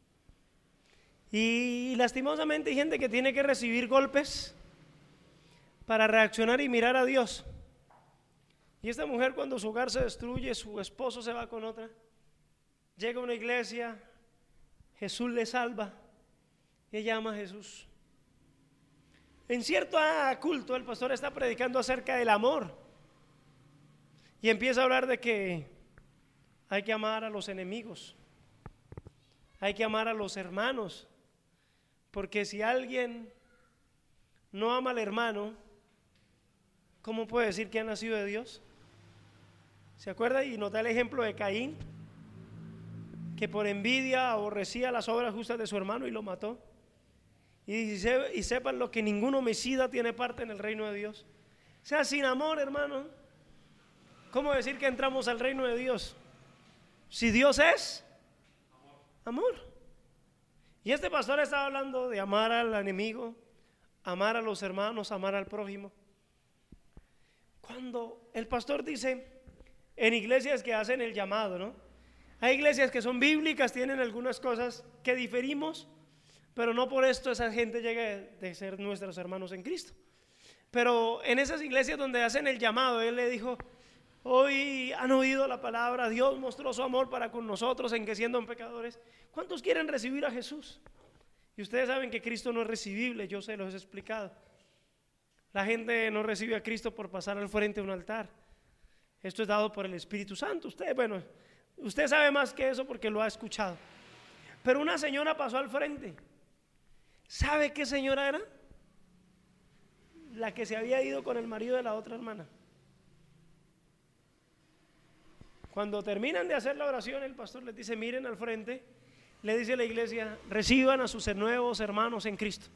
Y lastimosamente hay gente que tiene que recibir golpes para reaccionar y mirar a Dios. Y esta mujer, cuando su hogar se destruye, su esposo se va con otra, llega a una iglesia, Jesús le salva, y ella ama a Jesús. En cierto culto el pastor está predicando acerca del amor y empieza a hablar de que hay que amar a los enemigos, hay que amar a los hermanos, porque si alguien no ama al hermano, ¿cómo puede decir que ha nacido de Dios? ¿Se acuerda? Y nota el ejemplo de Caín, que por envidia aborrecía las obras justas de su hermano y lo mató. Y sepan lo que ningún homicida tiene parte en el reino de Dios. O sea, sin amor, hermano, ¿cómo decir que entramos al reino de Dios? Si Dios es amor. Y este pastor estaba hablando de amar al enemigo, amar a los hermanos, amar al prójimo. Cuando el pastor dice, en iglesias que hacen el llamado, ¿no? Hay iglesias que son bíblicas, tienen algunas cosas que diferimos, pero no por esto esa gente llega de ser nuestros hermanos en Cristo. Pero en esas iglesias donde hacen el llamado, él le dijo, hoy han oído la palabra, Dios mostró su amor para con nosotros en que siendo pecadores, ¿cuántos quieren recibir a Jesús? Y ustedes saben que Cristo no es recibible, yo se los he explicado. La gente no recibe a Cristo por pasar al frente de un altar. Esto es dado por el Espíritu Santo. Usted sabe más que eso porque lo ha escuchado. Pero una señora pasó al frente. ¿Sabe qué señora era? La que se había ido con el marido de la otra hermana. Cuando terminan de hacer la oración, el pastor les dice, miren al frente, le dice a la iglesia, reciban a sus nuevos hermanos en Cristo.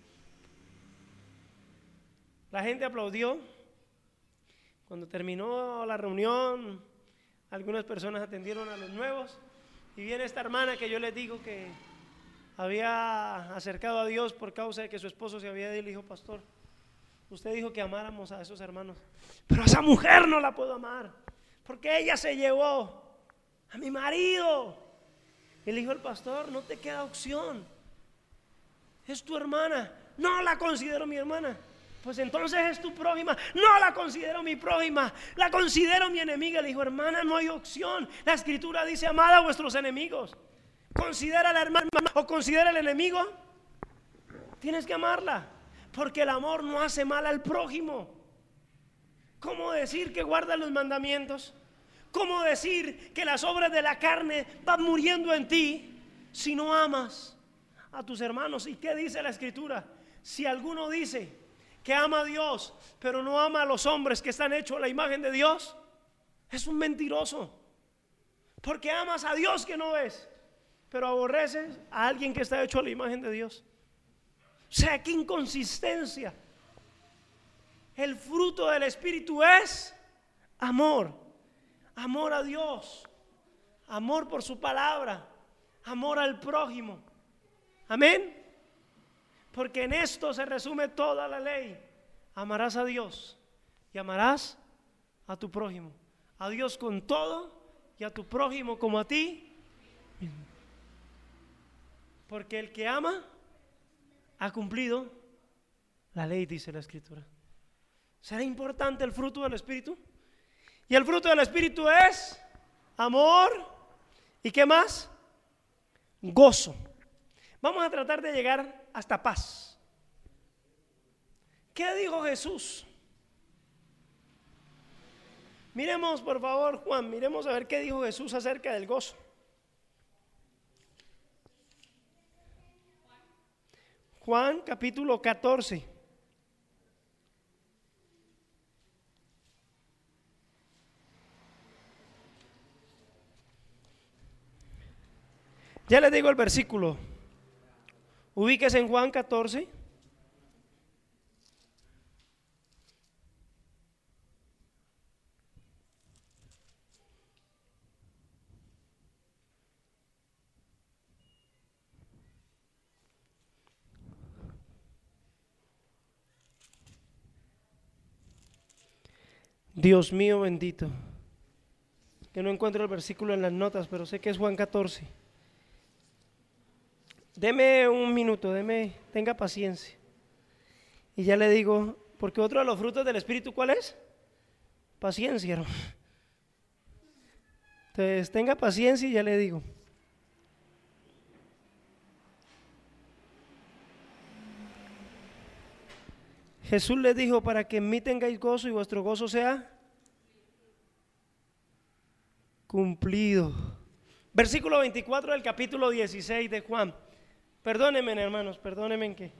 La gente aplaudió. Cuando terminó la reunión, algunas personas atendieron a los nuevos y viene esta hermana que yo les digo que había acercado a Dios por causa de que su esposo se había ido y le dijo, pastor, usted dijo que amáramos a esos hermanos, pero a esa mujer no la puedo amar porque ella se llevó a mi marido. Y le dijo el pastor, no te queda opción, es tu hermana. No la considero mi hermana. Pues entonces es tu prójima. No la considero mi prójima, la considero mi enemiga. Le dijo, hermana, no hay opción. La escritura dice, amad a vuestros enemigos. Considera a la hermana o considera al enemigo. Tienes que amarla, porque el amor no hace mal al prójimo. ¿Cómo decir que guardas los mandamientos? ¿Cómo decir que las obras de la carne van muriendo en ti si no amas a tus hermanos? ¿Y qué dice la Escritura? Si alguno dice que ama a Dios, pero no ama a los hombres que están hechos a la imagen de Dios, es un mentiroso. Porque amas a Dios que no ves, pero aborreces a alguien que está hecho a la imagen de Dios. O sea, qué inconsistencia. El fruto del Espíritu es amor. Amor a Dios, amor por su palabra, amor al prójimo. Amén. Porque en esto se resume toda la ley. Amarás a Dios y amarás a tu prójimo. A Dios con todo y a tu prójimo como a ti mismo. Porque el que ama ha cumplido la ley, dice la Escritura. ¿Será importante el fruto del Espíritu? Y el fruto del Espíritu es amor. ¿Y qué más? Gozo. Vamos a tratar de llegar hasta paz. ¿Qué dijo Jesús? Miremos por favor, Juan, miremos a ver qué dijo Jesús acerca del gozo. Juan capítulo 14. Ya les digo el versículo. Ubíquese en Juan 14. Dios mío bendito. Que no encuentro el versículo en las notas, pero sé que es Juan 14. Deme un minuto, tenga paciencia. Y ya le digo, porque otro de los frutos del Espíritu, ¿cuál es? Paciencia, hermano. Entonces, tenga paciencia y ya le digo. Jesús les dijo, para que en mí tengáis gozo y vuestro gozo sea cumplido. Versículo 24 del capítulo 16 de Juan. Perdónenme, hermanos, perdónenme que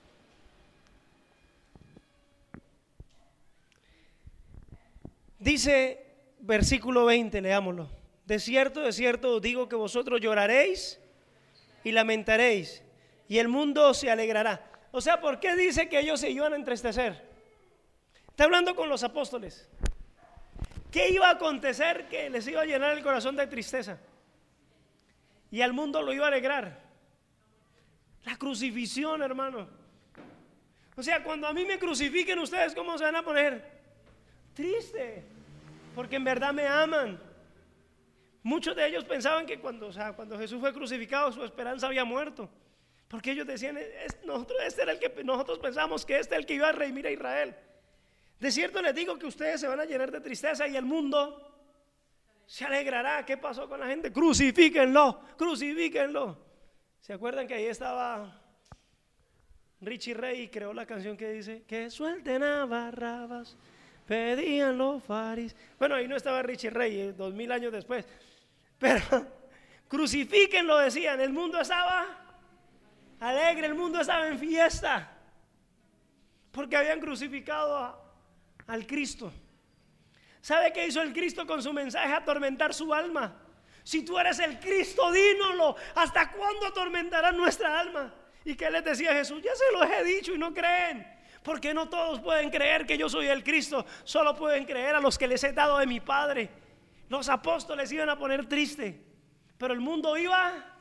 dice versículo 20, leámoslo. De cierto os digo que vosotros lloraréis y lamentaréis, y el mundo se alegrará. O sea, ¿por qué dice que ellos se iban a entristecer? Está hablando con los apóstoles. ¿Qué iba a acontecer que les iba a llenar el corazón de tristeza? Y al mundo lo iba a alegrar. La crucifixión, hermano. O sea, cuando a mí me crucifiquen, ustedes ¿cómo se van a poner? Triste, porque en verdad me aman. Muchos de ellos pensaban que cuando Jesús fue crucificado, su esperanza había muerto, porque ellos decían, nosotros pensamos que este es el que iba a redimir a Israel. De cierto les digo que ustedes se van a llenar de tristeza y el mundo se alegrará. ¿Qué pasó con la gente? Crucifíquenlo, crucifíquenlo. ¿Se acuerdan que ahí estaba Richie Ray y creó la canción que dice que suelten a Barrabás, pedían los fariseos? Bueno, ahí no estaba Richie Ray, 2000 años después, pero crucifíquenlo, decían. El mundo estaba alegre, el mundo estaba en fiesta, porque habían crucificado al Cristo. ¿Sabe qué hizo el Cristo con su mensaje? Atormentar su alma. Si tú eres el Cristo, dínoslo. ¿Hasta cuándo atormentarán nuestra alma? ¿Y qué les decía Jesús? Ya se los he dicho y no creen. Porque no todos pueden creer que yo soy el Cristo. Solo pueden creer a los que les he dado de mi Padre. Los apóstoles iban a poner triste, pero el mundo iba a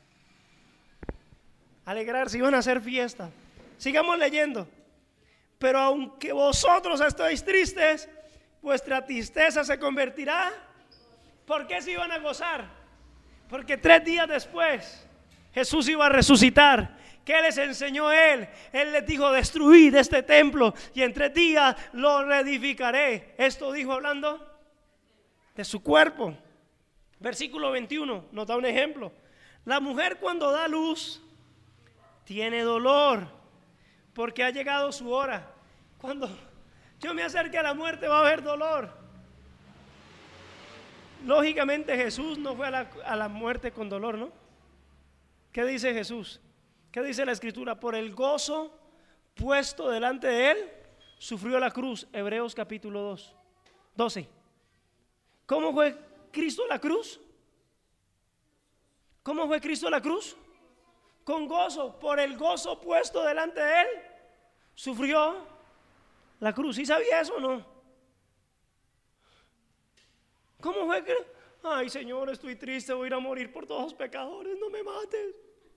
alegrarse, iban a hacer fiesta. Sigamos leyendo. Pero aunque vosotros estéis tristes, vuestra tristeza se convertirá. ¿Por qué se iban a gozar? Porque 3 días después Jesús iba a resucitar. ¿Qué les enseñó Él? Él les dijo, destruid este templo y en 3 días lo reedificaré. Esto dijo hablando de su cuerpo. Versículo 21 nos da un ejemplo. La mujer cuando da luz tiene dolor porque ha llegado su hora. Cuando yo me acerque a la muerte, va a haber dolor. Lógicamente Jesús no fue a la muerte con dolor, ¿no? ¿Qué dice Jesús? ¿Qué dice la Escritura? Por el gozo puesto delante de él, sufrió la cruz. Hebreos capítulo 12. ¿Cómo fue Cristo la cruz? ¿Cómo fue Cristo la cruz? Con gozo. Por el gozo puesto delante de él, sufrió la cruz. ¿Sí sabía eso o no? ¿Cómo fue que? Ay, Señor, estoy triste, voy a ir a morir por todos los pecadores, no me mates.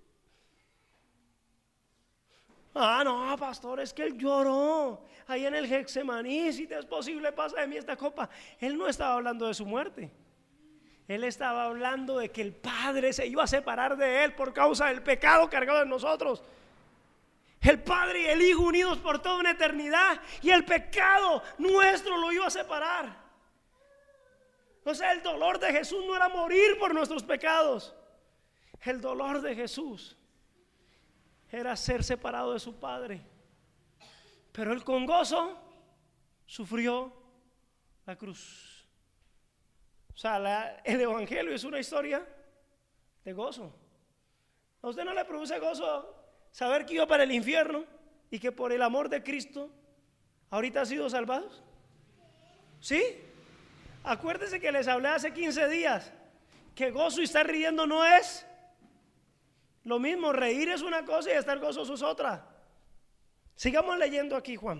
Ah, no, pastor, es que él lloró ahí en el Getsemaní. Si te es posible, pasa de mí esta copa. Él no estaba hablando de su muerte. Él estaba hablando de que el Padre se iba a separar de él por causa del pecado cargado en nosotros. El Padre y el Hijo unidos por toda una eternidad, y el pecado nuestro lo iba a separar. O sea, el dolor de Jesús no era morir por nuestros pecados. El dolor de Jesús era ser separado de su Padre. Pero él con gozo sufrió la cruz. O sea, el Evangelio es una historia de gozo. ¿A usted no le produce gozo saber que iba para el infierno y que por el amor de Cristo ahorita ha sido salvados? ¿Sí? Acuérdense que les hablé hace 15 días que gozo y estar riendo no es lo mismo. Reír es una cosa y estar gozoso es otra. Sigamos leyendo aquí, Juan.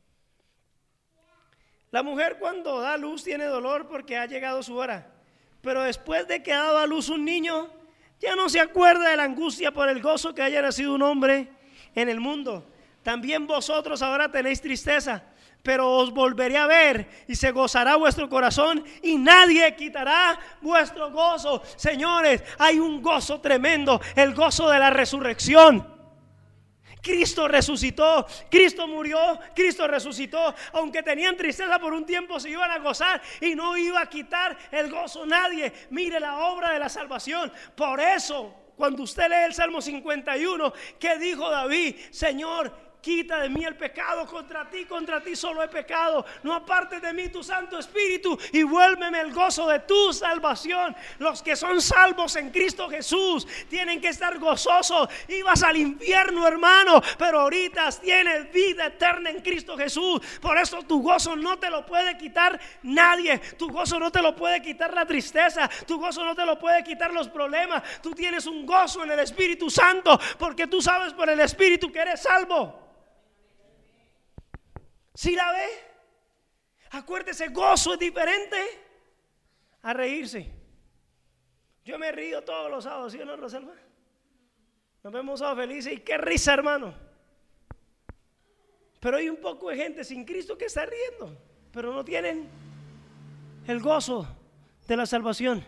La mujer cuando da luz tiene dolor porque ha llegado su hora, pero después de que ha dado a luz un niño, ya no se acuerda de la angustia por el gozo que haya nacido un hombre en el mundo. También vosotros ahora tenéis tristeza, pero os volveré a ver y se gozará vuestro corazón y nadie quitará vuestro gozo. Señores, hay un gozo tremendo, el gozo de la resurrección. Cristo resucitó, Cristo murió, Cristo resucitó. Aunque tenían tristeza por un tiempo, se iban a gozar y no iba a quitar el gozo nadie. Mire la obra de la salvación. Por eso, cuando usted lee el Salmo 51, ¿qué dijo David? Señor, quita de mí el pecado, contra ti solo he pecado. No apartes de mí tu Santo Espíritu y vuélveme el gozo de tu salvación. Los que son salvos en Cristo Jesús tienen que estar gozosos. Ibas al infierno, hermano, pero ahorita tienes vida eterna en Cristo Jesús. Por eso tu gozo no te lo puede quitar nadie. Tu gozo no te lo puede quitar la tristeza. Tu gozo no te lo puede quitar los problemas. Tú tienes un gozo en el Espíritu Santo, porque tú sabes por el Espíritu que eres salvo. ¿Sí la ve? Acuérdese, gozo es diferente a reírse. Yo me río todos los sábados, ¿sí o no, Rosalba? Nos vemos sábados felices y qué risa, hermano. Pero hay un poco de gente sin Cristo que está riendo, pero no tienen el gozo de la salvación.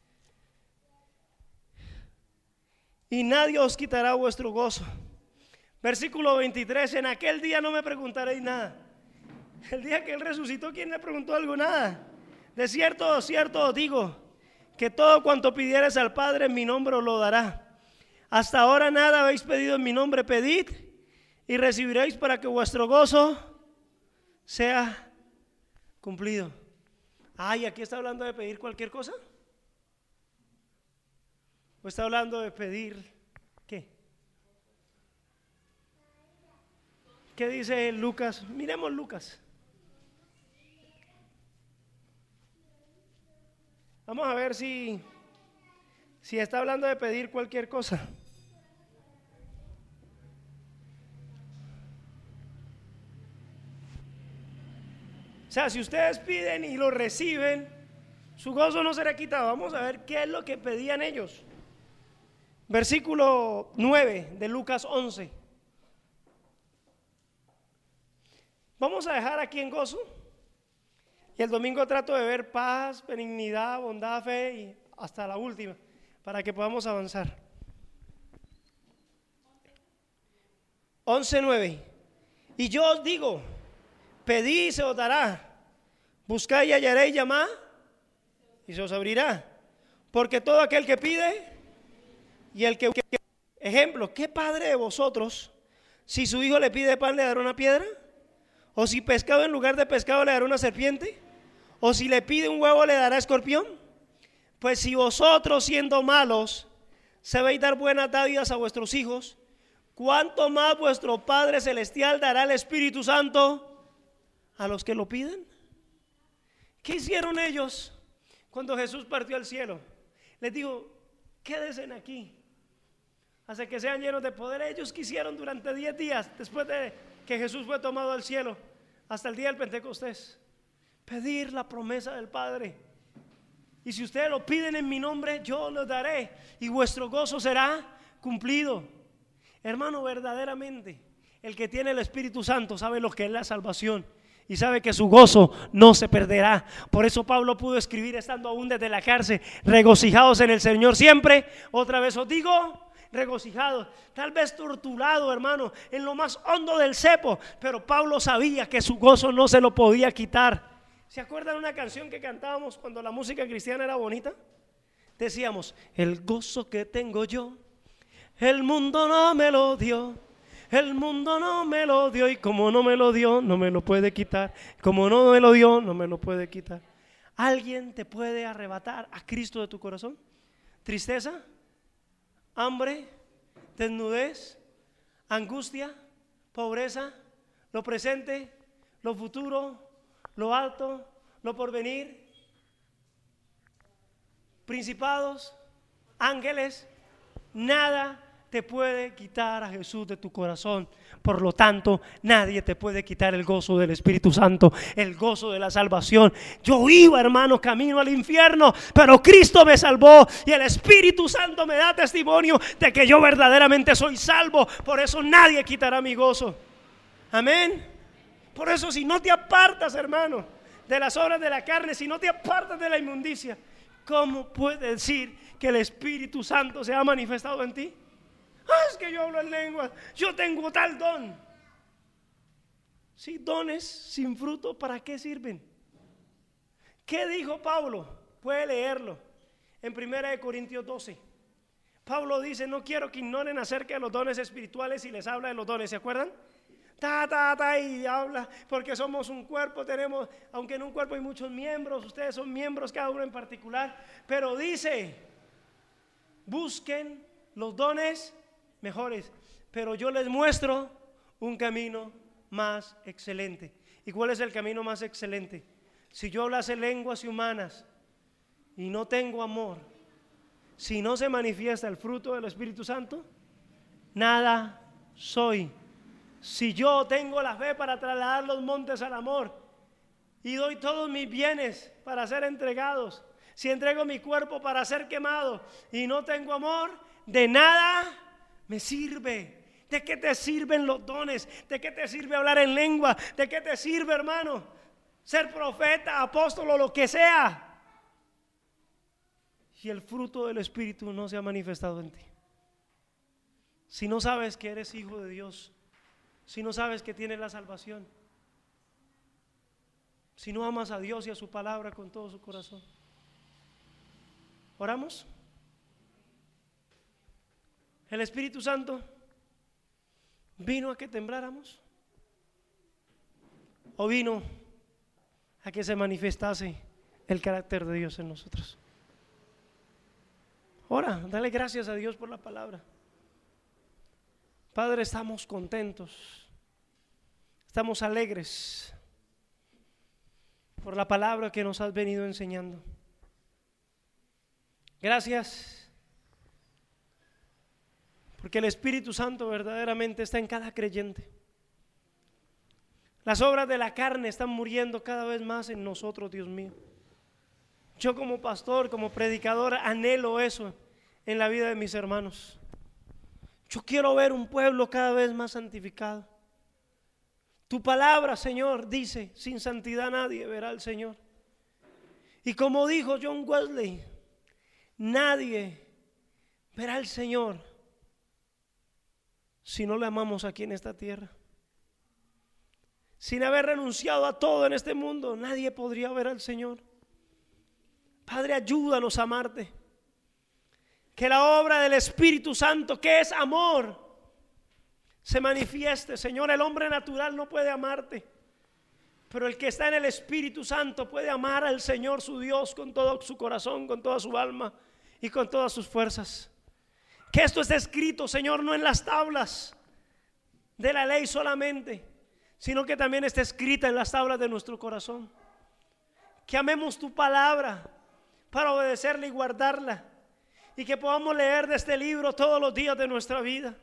Y nadie os quitará vuestro gozo. Versículo 23, en aquel día no me preguntaréis nada. El día que Él resucitó, ¿quién le preguntó algo? Nada. De cierto os digo, que todo cuanto pidiereis al Padre en mi nombre os lo dará. Hasta ahora nada habéis pedido en mi nombre, pedid y recibiréis para que vuestro gozo sea cumplido. Ay, ¿aquí está hablando de pedir cualquier cosa? ¿O está hablando de pedir qué? ¿Qué dice Lucas? Miremos Lucas. Vamos a ver si está hablando de pedir cualquier cosa. O sea, si ustedes piden y lo reciben, su gozo no será quitado. Vamos a ver qué es lo que pedían ellos. Versículo 9 de Lucas 11. Vamos a dejar aquí en gozo. Y el domingo trato de ver paz, benignidad, bondad, fe y hasta la última, para que podamos avanzar. 11:9. Y yo os digo, pedid y se os dará, buscad y hallaréis, llamad y se os abrirá. Porque todo aquel que pide y el que... Ejemplo, ¿qué padre de vosotros, si su hijo le pide pan, le dará una piedra? ¿O si pescado en lugar de pescado le dará una serpiente? ¿O si le pide un huevo le dará escorpión? Pues si vosotros, siendo malos, sabéis dar buenas dádivas a vuestros hijos, ¿cuánto más vuestro Padre Celestial dará el Espíritu Santo a los que lo piden? ¿Qué hicieron ellos cuando Jesús partió al cielo? Les dijo, quédense aquí hasta que sean llenos de poder. Ellos quisieron durante 10 días, después de que Jesús fue tomado al cielo, hasta el día del Pentecostés, pedir la promesa del Padre. Y si ustedes lo piden en mi nombre, yo lo daré y vuestro gozo será cumplido. Hermano, verdaderamente el que tiene el Espíritu Santo sabe lo que es la salvación y sabe que su gozo no se perderá. Por eso Pablo pudo escribir estando aún desde la cárcel: regocijados en el Señor siempre. Otra vez os digo, regocijados. Tal vez torturado, hermano, en lo más hondo del cepo, pero Pablo sabía que su gozo no se lo podía quitar. ¿Se acuerdan una canción que cantábamos cuando la música cristiana era bonita? Decíamos: el gozo que tengo yo, el mundo no me lo dio. El mundo no me lo dio, y como no me lo dio, no me lo puede quitar. Como no me lo dio, no me lo puede quitar. ¿Alguien te puede arrebatar a Cristo de tu corazón? ¿Tristeza? ¿Hambre? ¿Desnudez? ¿Angustia? ¿Pobreza? ¿Lo presente? ¿Lo futuro? ¿Lo alto? ¿Lo porvenir? ¿Principados? ¿Ángeles? Nada te puede quitar a Jesús de tu corazón. Por lo tanto, nadie te puede quitar el gozo del Espíritu Santo, el gozo de la salvación. Yo iba, hermano, camino al infierno, pero Cristo me salvó y el Espíritu Santo me da testimonio de que yo verdaderamente soy salvo. Por eso nadie quitará mi gozo. Amén. Por eso, si no te apartas, hermano, de las obras de la carne, si no te apartas de la inmundicia, ¿cómo puedes decir que el Espíritu Santo se ha manifestado en ti? Es que yo hablo en lenguas, yo tengo tal don. Si dones sin fruto, ¿para qué sirven? ¿Qué dijo Pablo? Puede leerlo en 1 Corintios 12. Pablo dice: no quiero que ignoren acerca de los dones espirituales, y les habla de los dones. ¿Se acuerdan? Y habla, porque somos un cuerpo, tenemos, aunque en un cuerpo hay muchos miembros, ustedes son miembros cada uno en particular, pero dice: busquen los dones mejores, pero yo les muestro un camino más excelente. ¿Y cuál es el camino más excelente? Si yo hablase lenguas humanas y no tengo amor, si no se manifiesta el fruto del Espíritu Santo, nada soy. Si yo tengo la fe para trasladar los montes al amor y doy todos mis bienes para ser entregados, si entrego mi cuerpo para ser quemado y no tengo amor, de nada me sirve. ¿De qué te sirven los dones? ¿De qué te sirve hablar en lengua? ¿De qué te sirve, hermano, ser profeta, apóstol o lo que sea, si el fruto del Espíritu no se ha manifestado en ti? Si no sabes que eres hijo de Dios, si no sabes que tienes la salvación, si no amas a Dios y a su palabra con todo su corazón. ¿Oramos? El Espíritu Santo vino a que tembláramos, o vino a que se manifestase el carácter de Dios en nosotros. Ora, dale gracias a Dios por la palabra. Padre, estamos contentos, estamos alegres por la palabra que nos has venido enseñando. Gracias, porque el Espíritu Santo verdaderamente está en cada creyente. Las obras de la carne están muriendo cada vez más en nosotros, Dios mío. Yo como pastor, como predicador, anhelo eso en la vida de mis hermanos. Yo quiero ver un pueblo cada vez más santificado. Tu palabra, Señor, dice: sin santidad nadie verá al Señor. Y como dijo John Wesley, nadie verá al Señor si no le amamos aquí en esta tierra. Sin haber renunciado a todo en este mundo, nadie podría ver al Señor. Padre, ayúdanos a amarte. Que la obra del Espíritu Santo, que es amor, se manifieste. Señor, el hombre natural no puede amarte. Pero el que está en el Espíritu Santo puede amar al Señor su Dios con todo su corazón, con toda su alma y con todas sus fuerzas. Que esto esté escrito, Señor, no en las tablas de la ley solamente, sino que también esté escrita en las tablas de nuestro corazón. Que amemos tu palabra para obedecerla y guardarla, y que podamos leer de este libro todos los días de nuestra vida.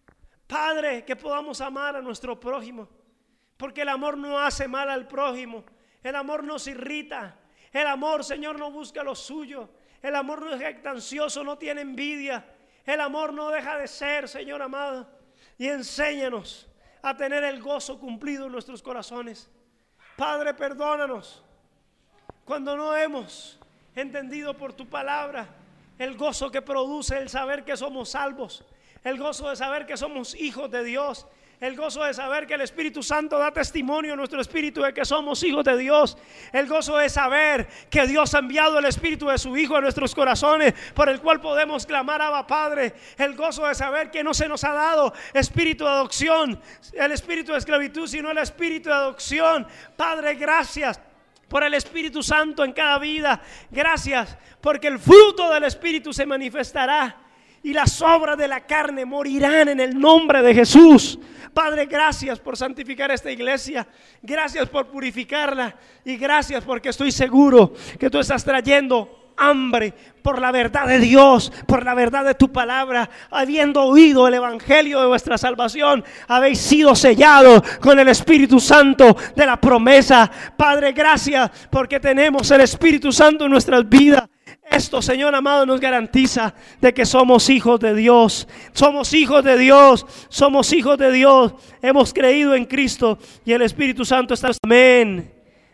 Padre, que podamos amar a nuestro prójimo, porque el amor no hace mal al prójimo. El amor nos irrita. El amor, Señor, no busca lo suyo. El amor no es jactancioso, no tiene envidia. El amor no deja de ser, Señor amado. Y enséñanos a tener el gozo cumplido en nuestros corazones. Padre, perdónanos cuando no hemos entendido por tu palabra el gozo que produce el saber que somos salvos, el gozo de saber que somos hijos de Dios, el gozo de saber que el Espíritu Santo da testimonio a nuestro espíritu de que somos hijos de Dios, el gozo de saber que Dios ha enviado el Espíritu de su Hijo a nuestros corazones, por el cual podemos clamar Abba Padre, el gozo de saber que no se nos ha dado espíritu de adopción, el espíritu de esclavitud, sino el espíritu de adopción. Padre, gracias por el Espíritu Santo en cada vida. Gracias porque el fruto del Espíritu se manifestará y las obras de la carne morirán en el nombre de Jesús. Padre, gracias por santificar esta iglesia, gracias por purificarla y gracias porque estoy seguro que tú estás trayendo hambre por la verdad de Dios, por la verdad de tu palabra. Habiendo oído el evangelio de vuestra salvación, habéis sido sellados con el Espíritu Santo de la promesa. Padre, gracias porque tenemos el Espíritu Santo en nuestras vidas. Esto, Señor amado, nos garantiza de que somos hijos de Dios. Somos hijos de Dios. Somos hijos de Dios. Hemos creído en Cristo y el Espíritu Santo está. Amén.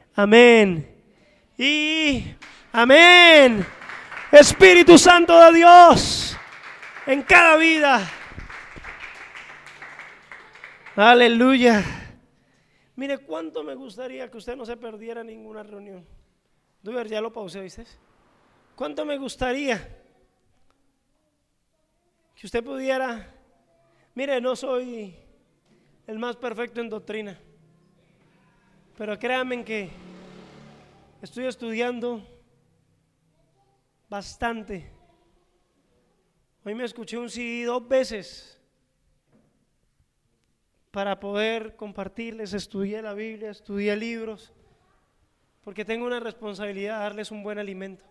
Amén. Y amén. Espíritu Santo de Dios en cada vida. Aleluya. Mire, cuánto me gustaría que usted no se perdiera ninguna reunión. Duber, ya lo pausé, ¿viste? Cuánto me gustaría que usted pudiera. Mire, no soy el más perfecto en doctrina, pero créanme que estoy estudiando bastante. Hoy me escuché un CD 2 veces para poder compartirles. Estudié la Biblia, estudié libros, porque tengo una responsabilidad de darles un buen alimento,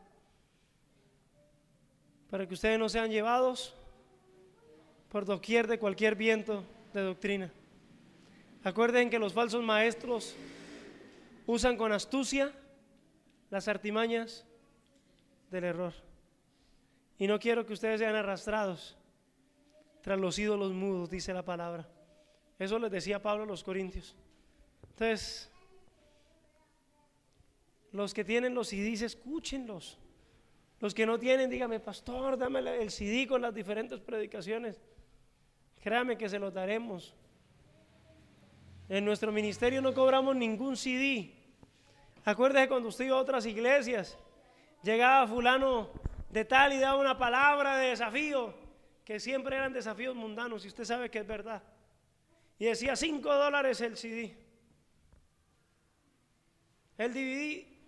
para que ustedes no sean llevados por doquier de cualquier viento de doctrina. Acuerden que los falsos maestros usan con astucia las artimañas del error, y no quiero que ustedes sean arrastrados tras los ídolos mudos, dice la palabra. Eso les decía Pablo a los Corintios. Entonces, los que tienen los CDs, escúchenlos. Los que no tienen, dígame, pastor, dame el CD con las diferentes predicaciones. Créame que se los daremos. En nuestro ministerio no cobramos ningún CD. Acuérdese cuando usted iba a otras iglesias, llegaba fulano de tal y daba una palabra de desafío, que siempre eran desafíos mundanos, y usted sabe que es verdad, y decía $5 el CD. El DVD